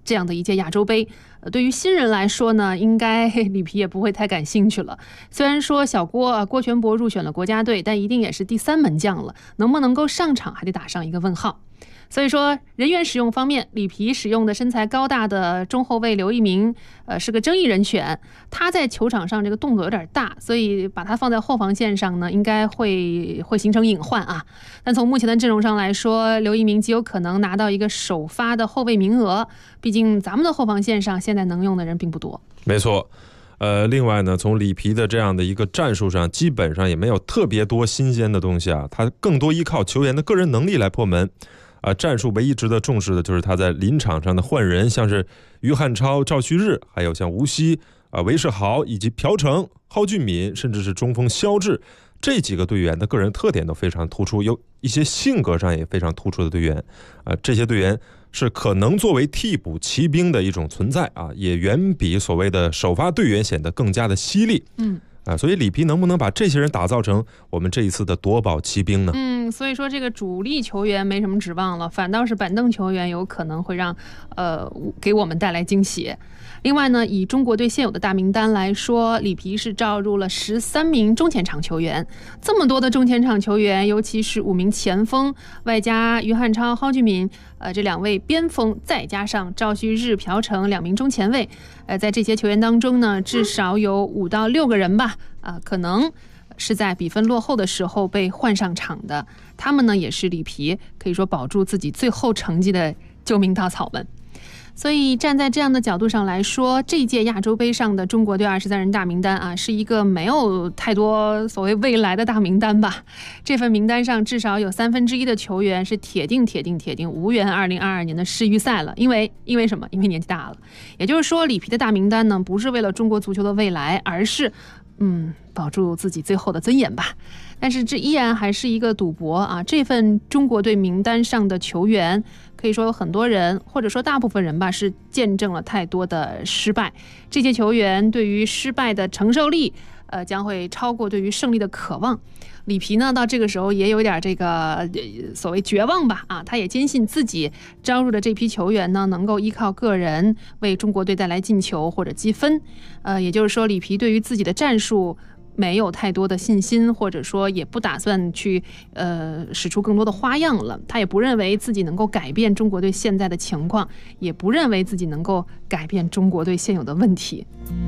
这样的一届亚洲杯，对于新人来说呢，应该里皮也不会太感兴趣了。虽然说小郭全博入选了国家队，但一定也是第3门将了，能不能够上场还得打上一个问号。所以说人员使用方面，里皮使用的身材高大的中后卫刘一鸣，是个争议人选。他在球场上这个动作有点大，所以把他放在后防线上呢，应该会形成隐患啊。但从目前的阵容上来说，刘一鸣极有可能拿到一个首发的后卫名额，毕竟咱们的后防线上现在能用的人并不多。 没错。另外呢，从里皮的这样的一个战术上，基本上也没有特别多新鲜的东西啊，他更多依靠球员的个人能力来破门。战术唯一值得重视的就是他在临场上的换人，像是于汉超、赵旭日，还有像吴曦、韦世豪以及朴成、蒿俊闵，甚至是中锋肖智，这几个队员的个人特点都非常突出，有一些性格上也非常突出的队员。这些队员是可能作为替补骑兵的一种存在啊，也远比所谓的首发队员显得更加的犀利。所以里皮能不能把这些人打造成我们这一次的夺宝骑兵呢？ 所以说这个主力球员没什么指望了，反倒是板凳球员有可能会让给我们带来惊喜。另外呢，以中国队现有的大名单来说，里皮是召入了13名中前场球员。这么多的中前场球员，尤其是5名前锋，外加于汉超、蒿俊闵这2位边锋，再加上赵旭日、朴成2名中前卫，在这些球员当中呢，至少有5到6个人吧，可能是在比分落后的时候被换上场的。他们呢，也是里皮可以说保住自己最后成绩的救命稻草们。所以站在这样的角度上来说，这一届亚洲杯上的中国队23人大名单啊，是一个没有太多所谓未来的大名单吧。这份名单上至少有1/3的球员是铁定无缘2022年的世预赛了。因为什么？因为年纪大了。也就是说，里皮的大名单呢，不是为了中国足球的未来，而是保住自己最后的尊严吧。但是这依然还是一个赌博啊！这份中国队名单上的球员，可以说有很多人，或者说大部分人吧，是见证了太多的失败。这些球员对于失败的承受力，将会超过对于胜利的渴望。里皮呢，到这个时候也有点这个所谓绝望吧啊，他也坚信自己招入的这批球员呢，能够依靠个人为中国队带来进球或者积分。也就是说，里皮对于自己的战术没有太多的信心，或者说也不打算去使出更多的花样了。他也不认为自己能够改变中国队现在的情况，也不认为自己能够改变中国队现有的问题。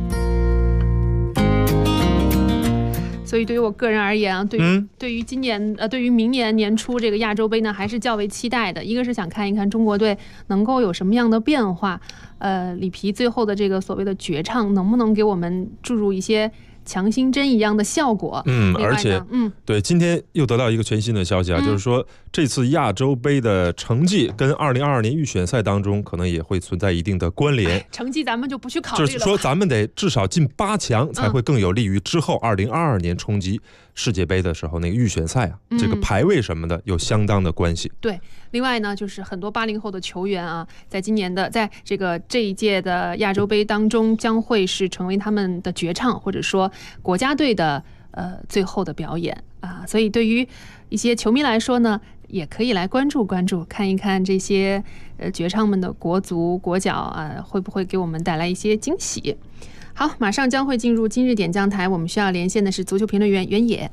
所以对于我个人而言啊，对于明年年初这个亚洲杯呢，还是较为期待的。一个是想看一看中国队能够有什么样的变化，里皮最后的这个所谓的绝唱能不能给我们注入一些强心针一样的效果。 而且对，今天又得到一个全新的消息啊，就是说这次亚洲杯的成绩跟2022年预选赛当中可能也会存在一定的关联。 成绩咱们就不去考虑了， 就是说咱们得至少进8强，才会更有利于之后2022年冲击世界杯的时候那个预选赛啊，这个排位什么的有相当的关系。 对，另外呢，就是很多80后的球员啊，在这一届的亚洲杯当中，将会是成为他们的绝唱，或者说国家队的最后的表演啊。所以对于一些球迷来说呢，也可以来关注，看一看这些绝唱们的国足国脚啊，会不会给我们带来一些惊喜。好，马上将会进入今日点将台，我们需要连线的是足球评论员袁野。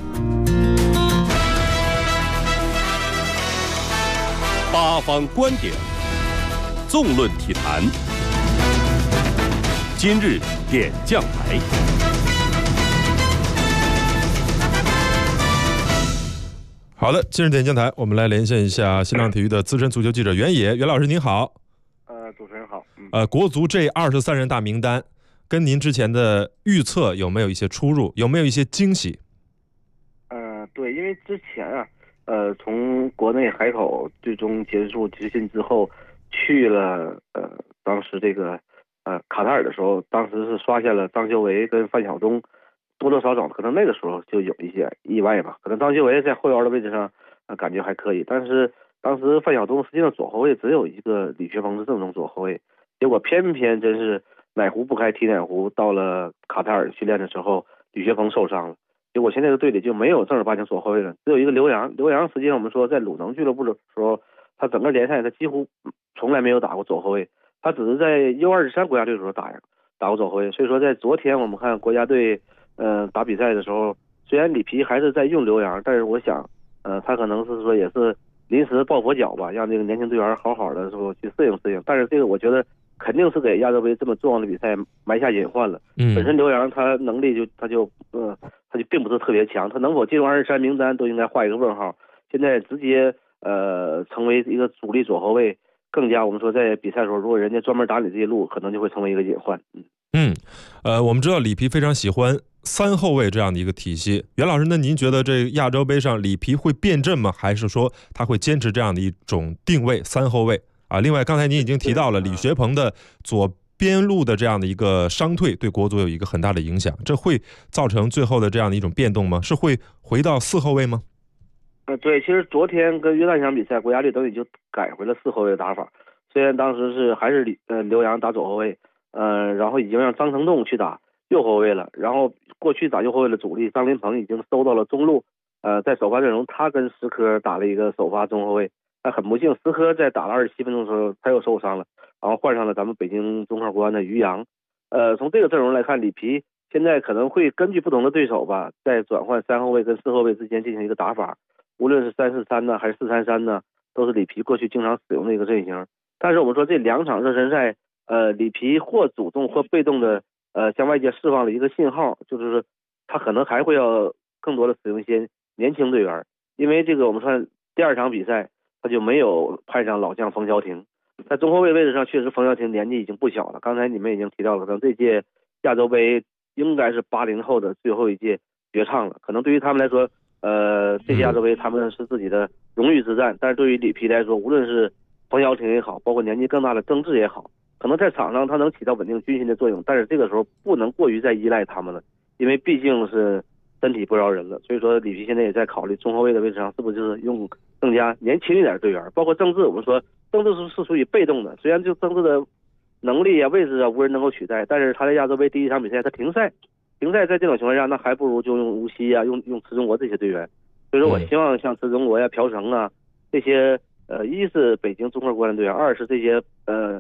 八方观点，纵论体坛，今日点将台。 好的，今日点将台，我们来连线一下新浪体育的资深足球记者袁野。袁老师您好。 主持人好。 国足这23人大名单跟您之前的预测有没有一些出入？有没有一些惊喜？ 对，因为之前啊，从国内海口最终结束执行之后，去了当时这个卡塔尔的时候，当时是刷下了张修为跟范晓东，多多少少可能那个时候就有一些意外吧。可能张修为在后腰的位置上感觉还可以，但是当时范晓东实际上左后卫只有一个李学鹏是正宗左后卫，结果偏偏真是哪壶不开提哪壶，到了卡塔尔训练的时候，李学鹏受伤了。结果现在的队里就没有正儿八经左后卫了，只有一个刘洋。刘洋实际上我们说在鲁能俱乐部的时候，他整个联赛他几乎从来没有打过左后卫， 他只是在U23国家队的时候打过左后卫。所以说在昨天我们看国家队打比赛的时候，虽然里皮还是在用刘洋，但是我想他可能是说也是临时抱佛脚吧，让这个年轻队员好好的说去适应。但是这个我觉得肯定是给亚洲杯这么重要的比赛埋下隐患了。本身刘洋他能力他就并不是特别强，他能否进入23名单都应该画一个问号。现在直接成为一个主力左后卫，更加我们说在比赛的时候，如果人家专门打你这一路，可能就会成为一个隐患。 我们知道里皮非常喜欢3后卫这样的一个体系。袁老师，那您觉得这亚洲杯上里皮会变阵吗？还是说他会坚持这样的一种定位3后卫啊？另外，刚才您已经提到了李学鹏的左边路的这样的一个伤退，对国足有一个很大的影响，这会造成最后的这样的一种变动吗？是会回到4后卫吗？ 对，其实昨天跟约旦场比赛，国家队等于就改回了4后卫的打法。虽然当时还是刘洋打左后卫，然后已经让张成栋去打右后卫了。然后过去打右后卫的主力张琳芃已经收到了中路，在首发阵容他跟石科打了一个首发中后卫。但很不幸，石科在打了27分钟的时候他又受伤了，然后换上了咱们北京中赫国安的于洋。从这个阵容来看，里皮现在可能会根据不同的对手吧，在转换3后卫跟4后卫之间进行一个打法。无论是3-4-3呢，还是4-3-3呢，都是里皮过去经常使用的一个阵型。但是我们说这2场热身赛，里皮或主动或被动的向外界释放了一个信号，就是他可能还会要更多的使用一些年轻队员。因为这个我们看第2场比赛，他就没有派上老将冯潇霆。在中后卫位置上，确实冯潇霆年纪已经不小了。刚才你们已经提到了，可能这届亚洲杯应该是80后的最后一届绝唱了。可能对于他们来说，这届亚洲杯他们是自己的荣誉之战，但是对于里皮来说，无论是冯潇霆也好，包括年纪更大的郑智也好，可能在场上他能起到稳定军心的作用，但是这个时候不能过于再依赖他们了，因为毕竟是身体不饶人了。所以说里皮现在也在考虑中后卫的位置上是不是就是用更加年轻一点的队员，包括郑智，我们说郑智是属于被动的，虽然就郑智的能力啊、位置啊无人能够取代，但是他在亚洲杯第1场比赛他停赛，在这种情况下，那还不如就用吴曦啊、用池中国这些队员。所以说我希望像池中国呀、朴成啊这些，一是北京中赫国安队员，二是这些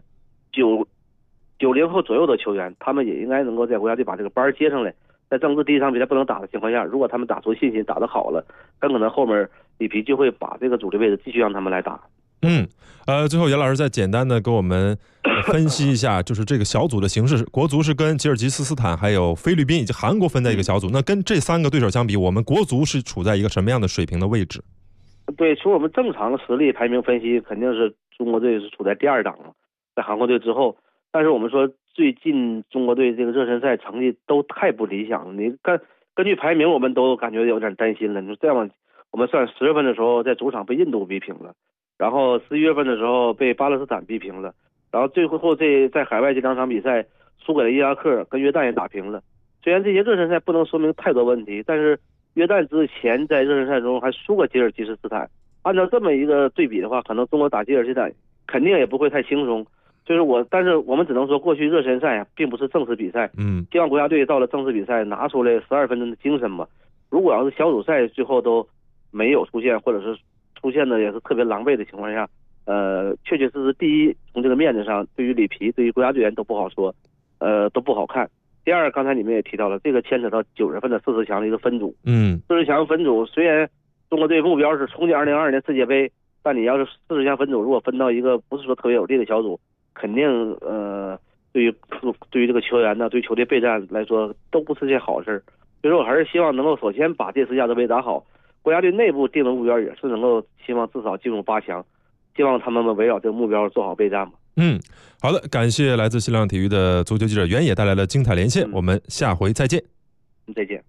90后左右的球员，他们也应该能够在国家队把这个班接上来。在郑智第1场比赛不能打的情况下，如果他们打出信心、打得好了，很可能后面里皮就会把这个主力位置继续让他们来打。 最后袁老师再简单的给我们分析一下，就是这个小组的形势。国足是跟吉尔吉斯斯坦、还有菲律宾以及韩国分在一个小组，那跟这3个对手相比，我们国足是处在一个什么样的水平的位置？ 对，从我们正常的实力排名分析，肯定是中国队是处在第2档了，在韩国队之后。但是我们说最近中国队这个热身赛成绩都太不理想了，你根据排名我们都感觉有点担心了。你说这样，我们算10月份的时候在主场被印度逼平了，然后11月份的时候被巴勒斯坦逼平了，然后最后在海外这2场比赛输给了伊拉克，跟约旦也打平了。虽然这些热身赛不能说明太多问题，但是约旦之前在热身赛中还输过吉尔吉斯斯坦，按照这么一个对比的话，可能中国打吉尔吉斯斯坦肯定也不会太轻松。但是我们只能说过去热身赛并不是正式比赛，希望国家队到了正式比赛拿出来12分钟的精神吧。如果要是小组赛最后都没有出现，或者是出现的也是特别狼狈的情况下，确确实实第一，从这个面子上对于里皮、对于国家队员都不好说，都不好看。第二，刚才你们也提到了，这个牵扯到9月份的40强的一个分组，40强分组虽然中国队目标是冲进2022年世界杯，但你要是40强分组如果分到一个不是说特别有利的小组，肯定对于这个球员呢，对于球队备战来说都不是件好事。所以说我还是希望能够首先把这次亚洲杯打好，国家队内部定的目标也是能够希望至少进入8强，希望他们围绕这个目标做好备战吧。 好的，感谢来自新浪体育的足球记者袁野带来的精彩连线，我们下回再见。 再见。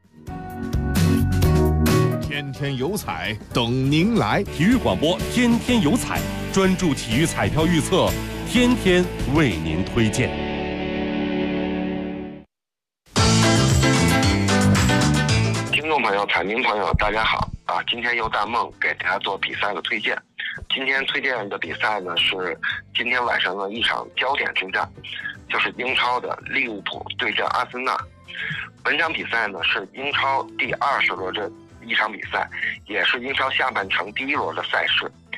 天天有彩等您来，体育广播天天有彩，专注体育彩票预测，天天为您推荐。 听众朋友、彩民朋友，大家好啊！今天由大梦给大家做比赛的推荐。今天推荐的比赛呢是今天晚上的一场焦点之战，就是英超的利物浦对阵阿森纳。本场比赛呢是英超第20轮的一场比赛，也是英超下半程第1轮的赛事。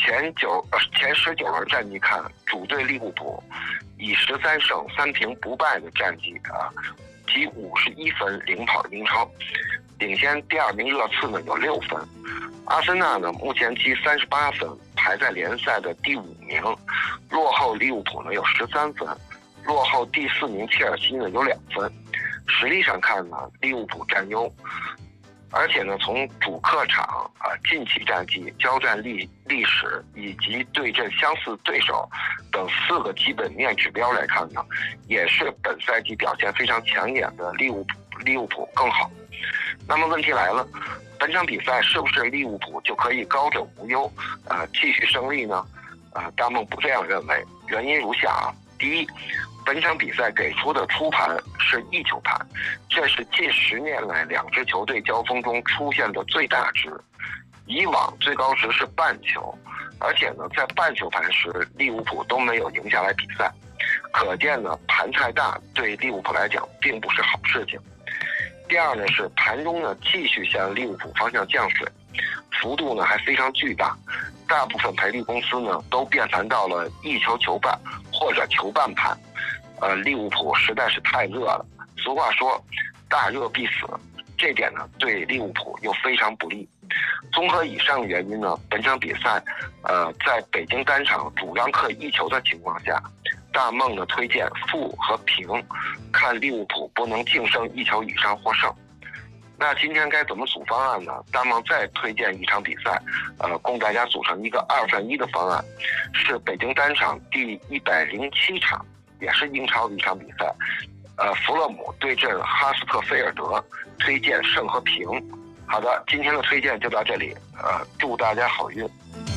前19轮战绩看，主队利物浦以13胜3平不败的战绩积51分领跑英超，领先第2名热刺呢有6分。阿森纳呢目前积38分，排在联赛的第5名，落后利物浦呢有13分，落后第4名切尔西呢有2分。实力上看呢，利物浦占优。而且呢，从主客场近期战绩、交战历史以及对阵相似对手等4个基本面指标来看呢，也是本赛季表现非常抢眼的利物浦更好。那么问题来了，本场比赛是不是利物浦就可以高枕无忧继续胜利呢？大梦不这样认为，原因如下第一，本场比赛给出的出盘是1球盘，这是近10年来2支球队交锋中出现的最大值，以往最高值是半球，而且呢，在半球盘时利物浦都没有赢下来比赛，可见呢盘太大对利物浦来讲并不是好事情。第二呢是盘中呢继续向利物浦方向降水，幅度呢还非常巨大，大部分赔率公司呢都变盘到了1球球半或者球半盘。利物浦实在是太热了，俗话说大热必死，这点呢对利物浦又非常不利。综合以上原因呢，本场比赛在北京单场主让客1球的情况下，大梦呢推荐负和平，看利物浦不能净胜1球以上获胜。那今天该怎么组方案呢？大梦再推荐一场比赛，供大家组成一个2分1的方案，是北京单场第107场，也是英超的一场比赛，弗勒姆对阵哈斯特菲尔德，推荐胜和平。好的，今天的推荐就到这里，祝大家好运。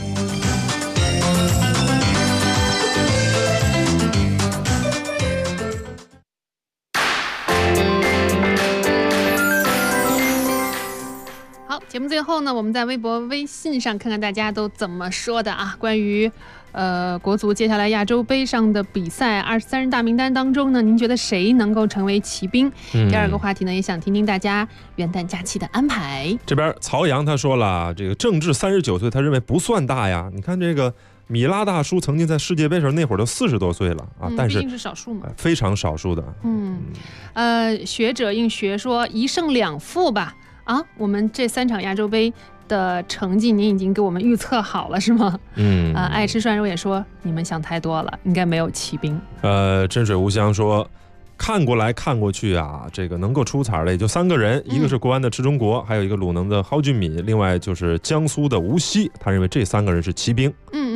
好，节目最后呢，我们在微博、微信上看看大家都怎么说的啊。关于国足接下来亚洲杯上的比赛，23人大名单当中呢，您觉得谁能够成为骑兵？第二个话题呢，也想听听大家元旦假期的安排。 这边曹阳他说了，这个郑智39岁，他认为不算大呀。你看这个米拉大叔曾经在世界杯时候那会儿都40多岁了啊，但是毕竟是少数嘛， 非常少数的。 学者应学说1胜2负吧。啊，我们这3场亚洲杯的成绩您已经给我们预测好了是吗？爱吃涮肉也说你们想太多了，应该没有骑兵。 真水无香说看过来看过去啊，这个能够出彩的也就3个人，一个是国安的池忠国，还有一个鲁能的蒿俊闵，另外就是江苏的无锡，他认为这3个人是骑兵。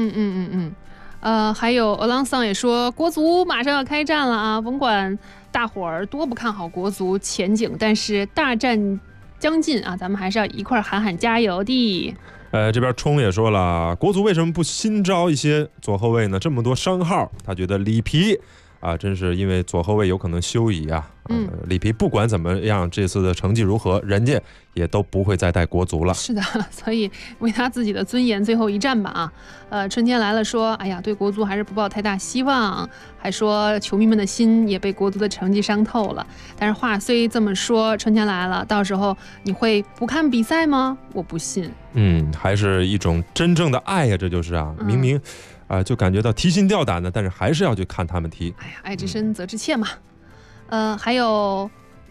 还有俄朗桑也说国足马上要开战了啊，甭管大伙儿多不看好国足前景，但是大战将近啊，咱们还是要一块喊喊加油的。 这边冲也说了，国足为什么不新招一些左后卫呢？这么多伤号，他觉得里皮啊，真是因为左后卫有可能休矣啊。里皮不管怎么样，这次的成绩如何，人家也都不会再带国足了。 是的，所以为他自己的尊严最后一战吧啊。春天来了说，哎呀，对国足还是不抱太大希望，还说球迷们的心也被国足的成绩伤透了。但是话虽这么说，春天来了，到时候你会不看比赛吗？我不信。 还是一种真正的爱呀，这就是啊，明明就感觉到提心吊胆的，但是还是要去看他们踢。 哎呀，爱之深责之切嘛。还有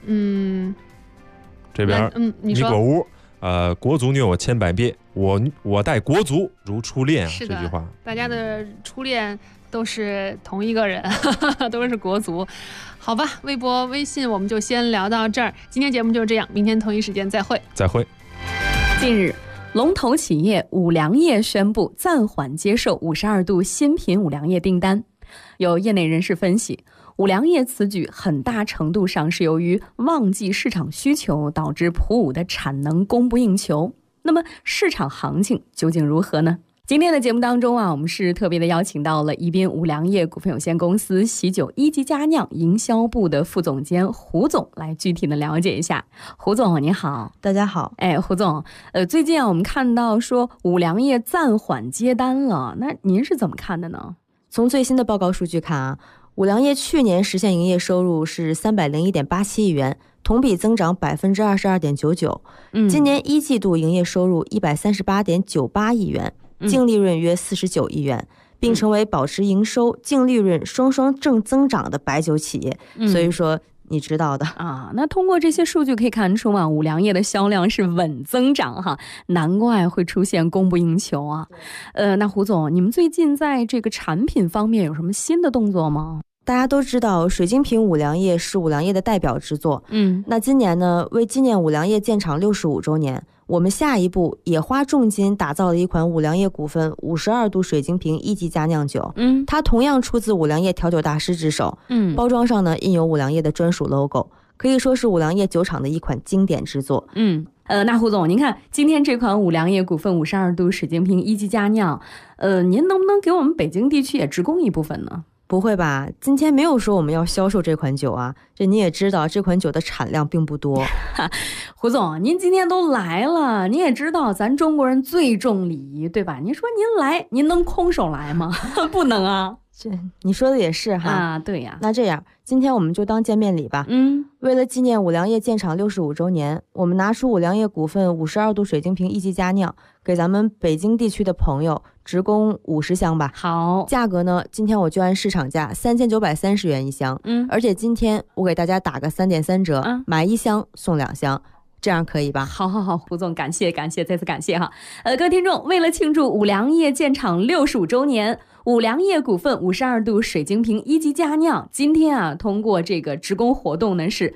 这边你说米果屋国足虐我千百遍，我待国足如初恋啊， 是这句话。 大家的初恋都是同一个人，都是国足。好吧，微博、微信我们就先聊到这儿。今天节目就是这样，明天同一时间再会。 再会。 近日，龙头企业五粮液宣布暂缓接受52度新品五粮液订单。有业内人士分析，五粮液此举很大程度上是由于旺季市场需求导致普五的产能供不应求。那么市场行情究竟如何呢？今天的节目当中我们是特别的邀请到了宜宾五粮液股份有限公司喜酒一级佳酿营销部的副总监胡总来具体的了解一下。胡总您好。 大家好。 胡总，最近我们看到说五粮液暂缓接单了，那您是怎么看的呢？ 从最新的报告数据看五粮液去年实现营业收入是301.87亿元，同比增长22.99%。今年一季度营业收入138.98亿元， 净利润约49亿元，并成为保持营收、净利润双双正增长的白酒企业。所以说你知道的啊。那通过这些数据可以看出啊，五粮液的销量是稳增长哈，难怪会出现供不应求啊。那胡总，你们最近在这个产品方面有什么新的动作吗？ 大家都知道水晶瓶五粮液是五粮液的代表之作。那今年呢，为纪念五粮液建厂65周年，我们下一步也花重金打造了一款五粮液股份52度水晶瓶1级佳酿酒。它同样出自五粮液调酒大师之手。包装上呢印有五粮液的专属 logo， 可以说是五粮液酒厂的一款经典之作。 那胡总，您看今天这款五粮液股份52度水晶瓶1级佳酿，您能不能给我们北京地区也直供一部分呢？ 不会吧，今天没有说我们要销售这款酒啊，这你也知道这款酒的产量并不多。 胡总，您今天都来了，您也知道咱中国人最重礼仪，对吧？您说您来，您能空手来吗？不能啊。 这你说的也是哈。 啊，对呀。 那这样今天我们就当见面礼吧。为了纪念五粮液建厂65周年，我们拿出五粮液股份52度水晶瓶1级佳酿，给咱们北京地区的朋友直供50箱吧。 好， 价格呢，今天我就按市场价3930元一箱。而且今天我给大家打个3.3折，买1箱送2箱。这样可以吧？ 好，胡总，感谢，再次感谢哈。各位听众，为了庆祝五粮液建厂65周年，五粮液股份52度水晶瓶1级佳酿，今天啊，通过这个直供活动呢是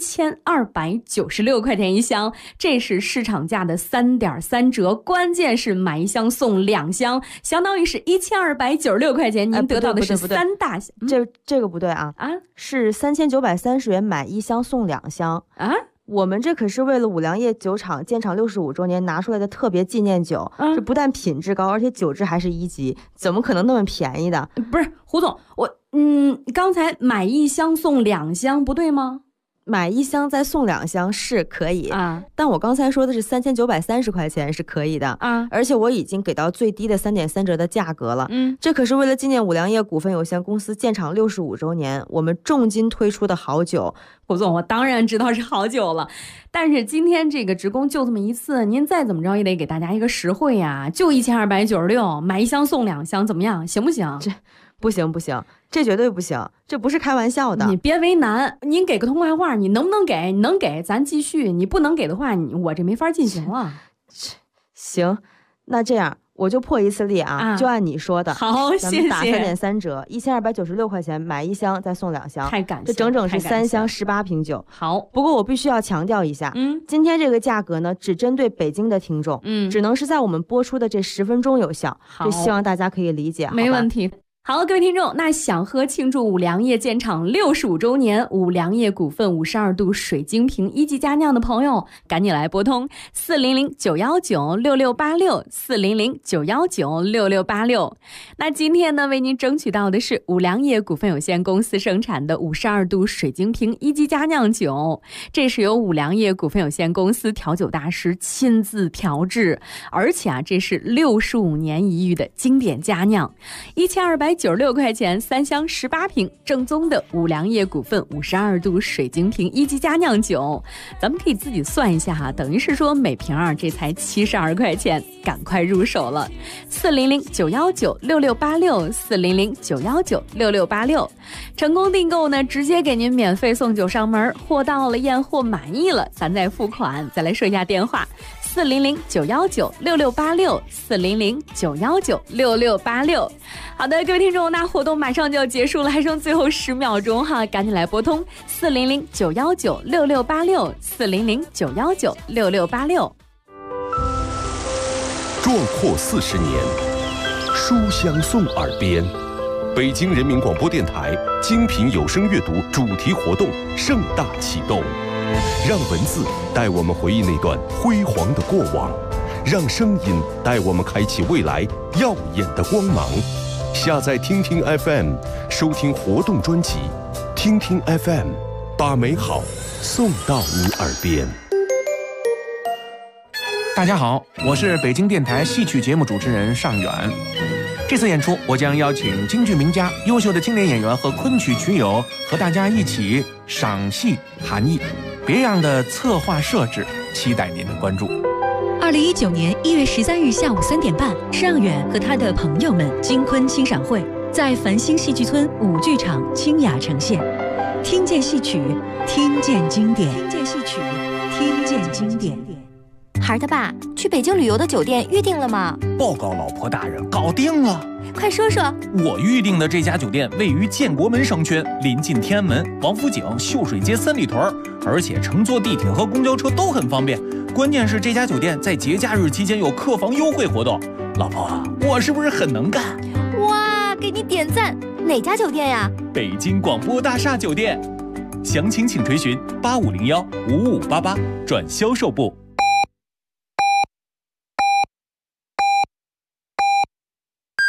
1296块钱一箱，这是市场价的3.3折，关键是买1箱送2箱，相当于是1296块钱，您得到的是3大箱。 这个不对啊，是3930元买1箱送2箱啊。我们这可是为了五粮液酒厂建厂65周年拿出来的特别纪念酒，这不但品质高，而且酒质还是1级，怎么可能那么便宜的？ 不是胡总，我刚才买1箱送2箱不对吗？ 买1箱再送2箱是可以啊，但我刚才说的是3930块钱是可以的啊，而且我已经给到最低的3.3折的价格了。这可是为了纪念五粮液股份有限公司建厂65周年，我们重金推出的好酒。 胡总，我当然知道是好酒了，但是今天这个直供就这么一次，您再怎么着也得给大家一个实惠呀，就1296，买1箱送2箱，怎么样？行不行？ 这不行，这绝对不行，这不是开玩笑的。 你别为难，您给个痛快话，你能不能给？你能给咱继续，你不能给的话，我这没法进行了。 行，那这样我就破一次例啊，就按你说的。 好，谢谢。 打3.3折，1296块钱买1箱再送2箱， 太感谢， 这整整是3箱18瓶酒。 好， 不过我必须要强调一下，今天这个价格呢，只针对北京的听众，只能是在我们播出的这10分钟有效，这希望大家可以理解。 没问题。好，各位听众，那想喝庆祝五粮液建厂65周年五粮液股份52度水晶瓶1级佳酿的朋友，赶紧来拨通400-919-6686，400-919-6686。那今天呢，为您争取到的是五粮液股份有限公司生产的52度水晶瓶1级佳酿酒，这是由五粮液股份有限公司调酒大师亲自调制，而且啊，这是65年一遇的经典佳酿，1296块钱3箱18瓶，正宗的五粮液股份52度水晶瓶1级佳酿酒，咱们可以自己算一下哈，等于是说每瓶这才72块钱，赶快入手了。400-919-6686，400-919-6686，成功订购呢，直接给您免费送酒上门，货到了验货满意了，咱再付款。再来说一下电话：400-919-6686，400-919-6686。好的，各位听众，那活动马上就要结束了，还剩最后10秒钟哈，赶紧来拨通400-919-6686，400-919-6686。 壮阔40年，书香送耳边。北京人民广播电台精品有声阅读主题活动盛大启动，让文字带我们回忆那段辉煌的过往，让声音带我们开启未来耀眼的光芒。下载听听 FM， 收听活动专辑，听听 FM， 把美好送到你耳边。 大家好，我是北京电台戏曲节目主持人尚远。这次演出，我将邀请京剧名家、优秀的青年演员和昆曲曲友和大家一起赏戏谈艺，别样的策划设置，期待您的关注。 2019年1月13日下午3点半，尚远和他的朋友们金昆欣赏会在繁星戏剧村舞剧场清雅呈现。听见戏曲，听见经典。听见戏曲，听见经典。 孩儿他爸，去北京旅游的酒店预定了吗？ 报告老婆大人，搞定了。 快说说。 我预定的这家酒店位于建国门商圈，临近天安门、王府井、秀水街三里屯，而且乘坐地铁和公交车都很方便。关键是这家酒店在节假日期间有客房优惠活动。老婆，我是不是很能干？ 哇，给你点赞！哪家酒店呀？ 北京广播大厦酒店。详情请垂询8501-5588转销售部。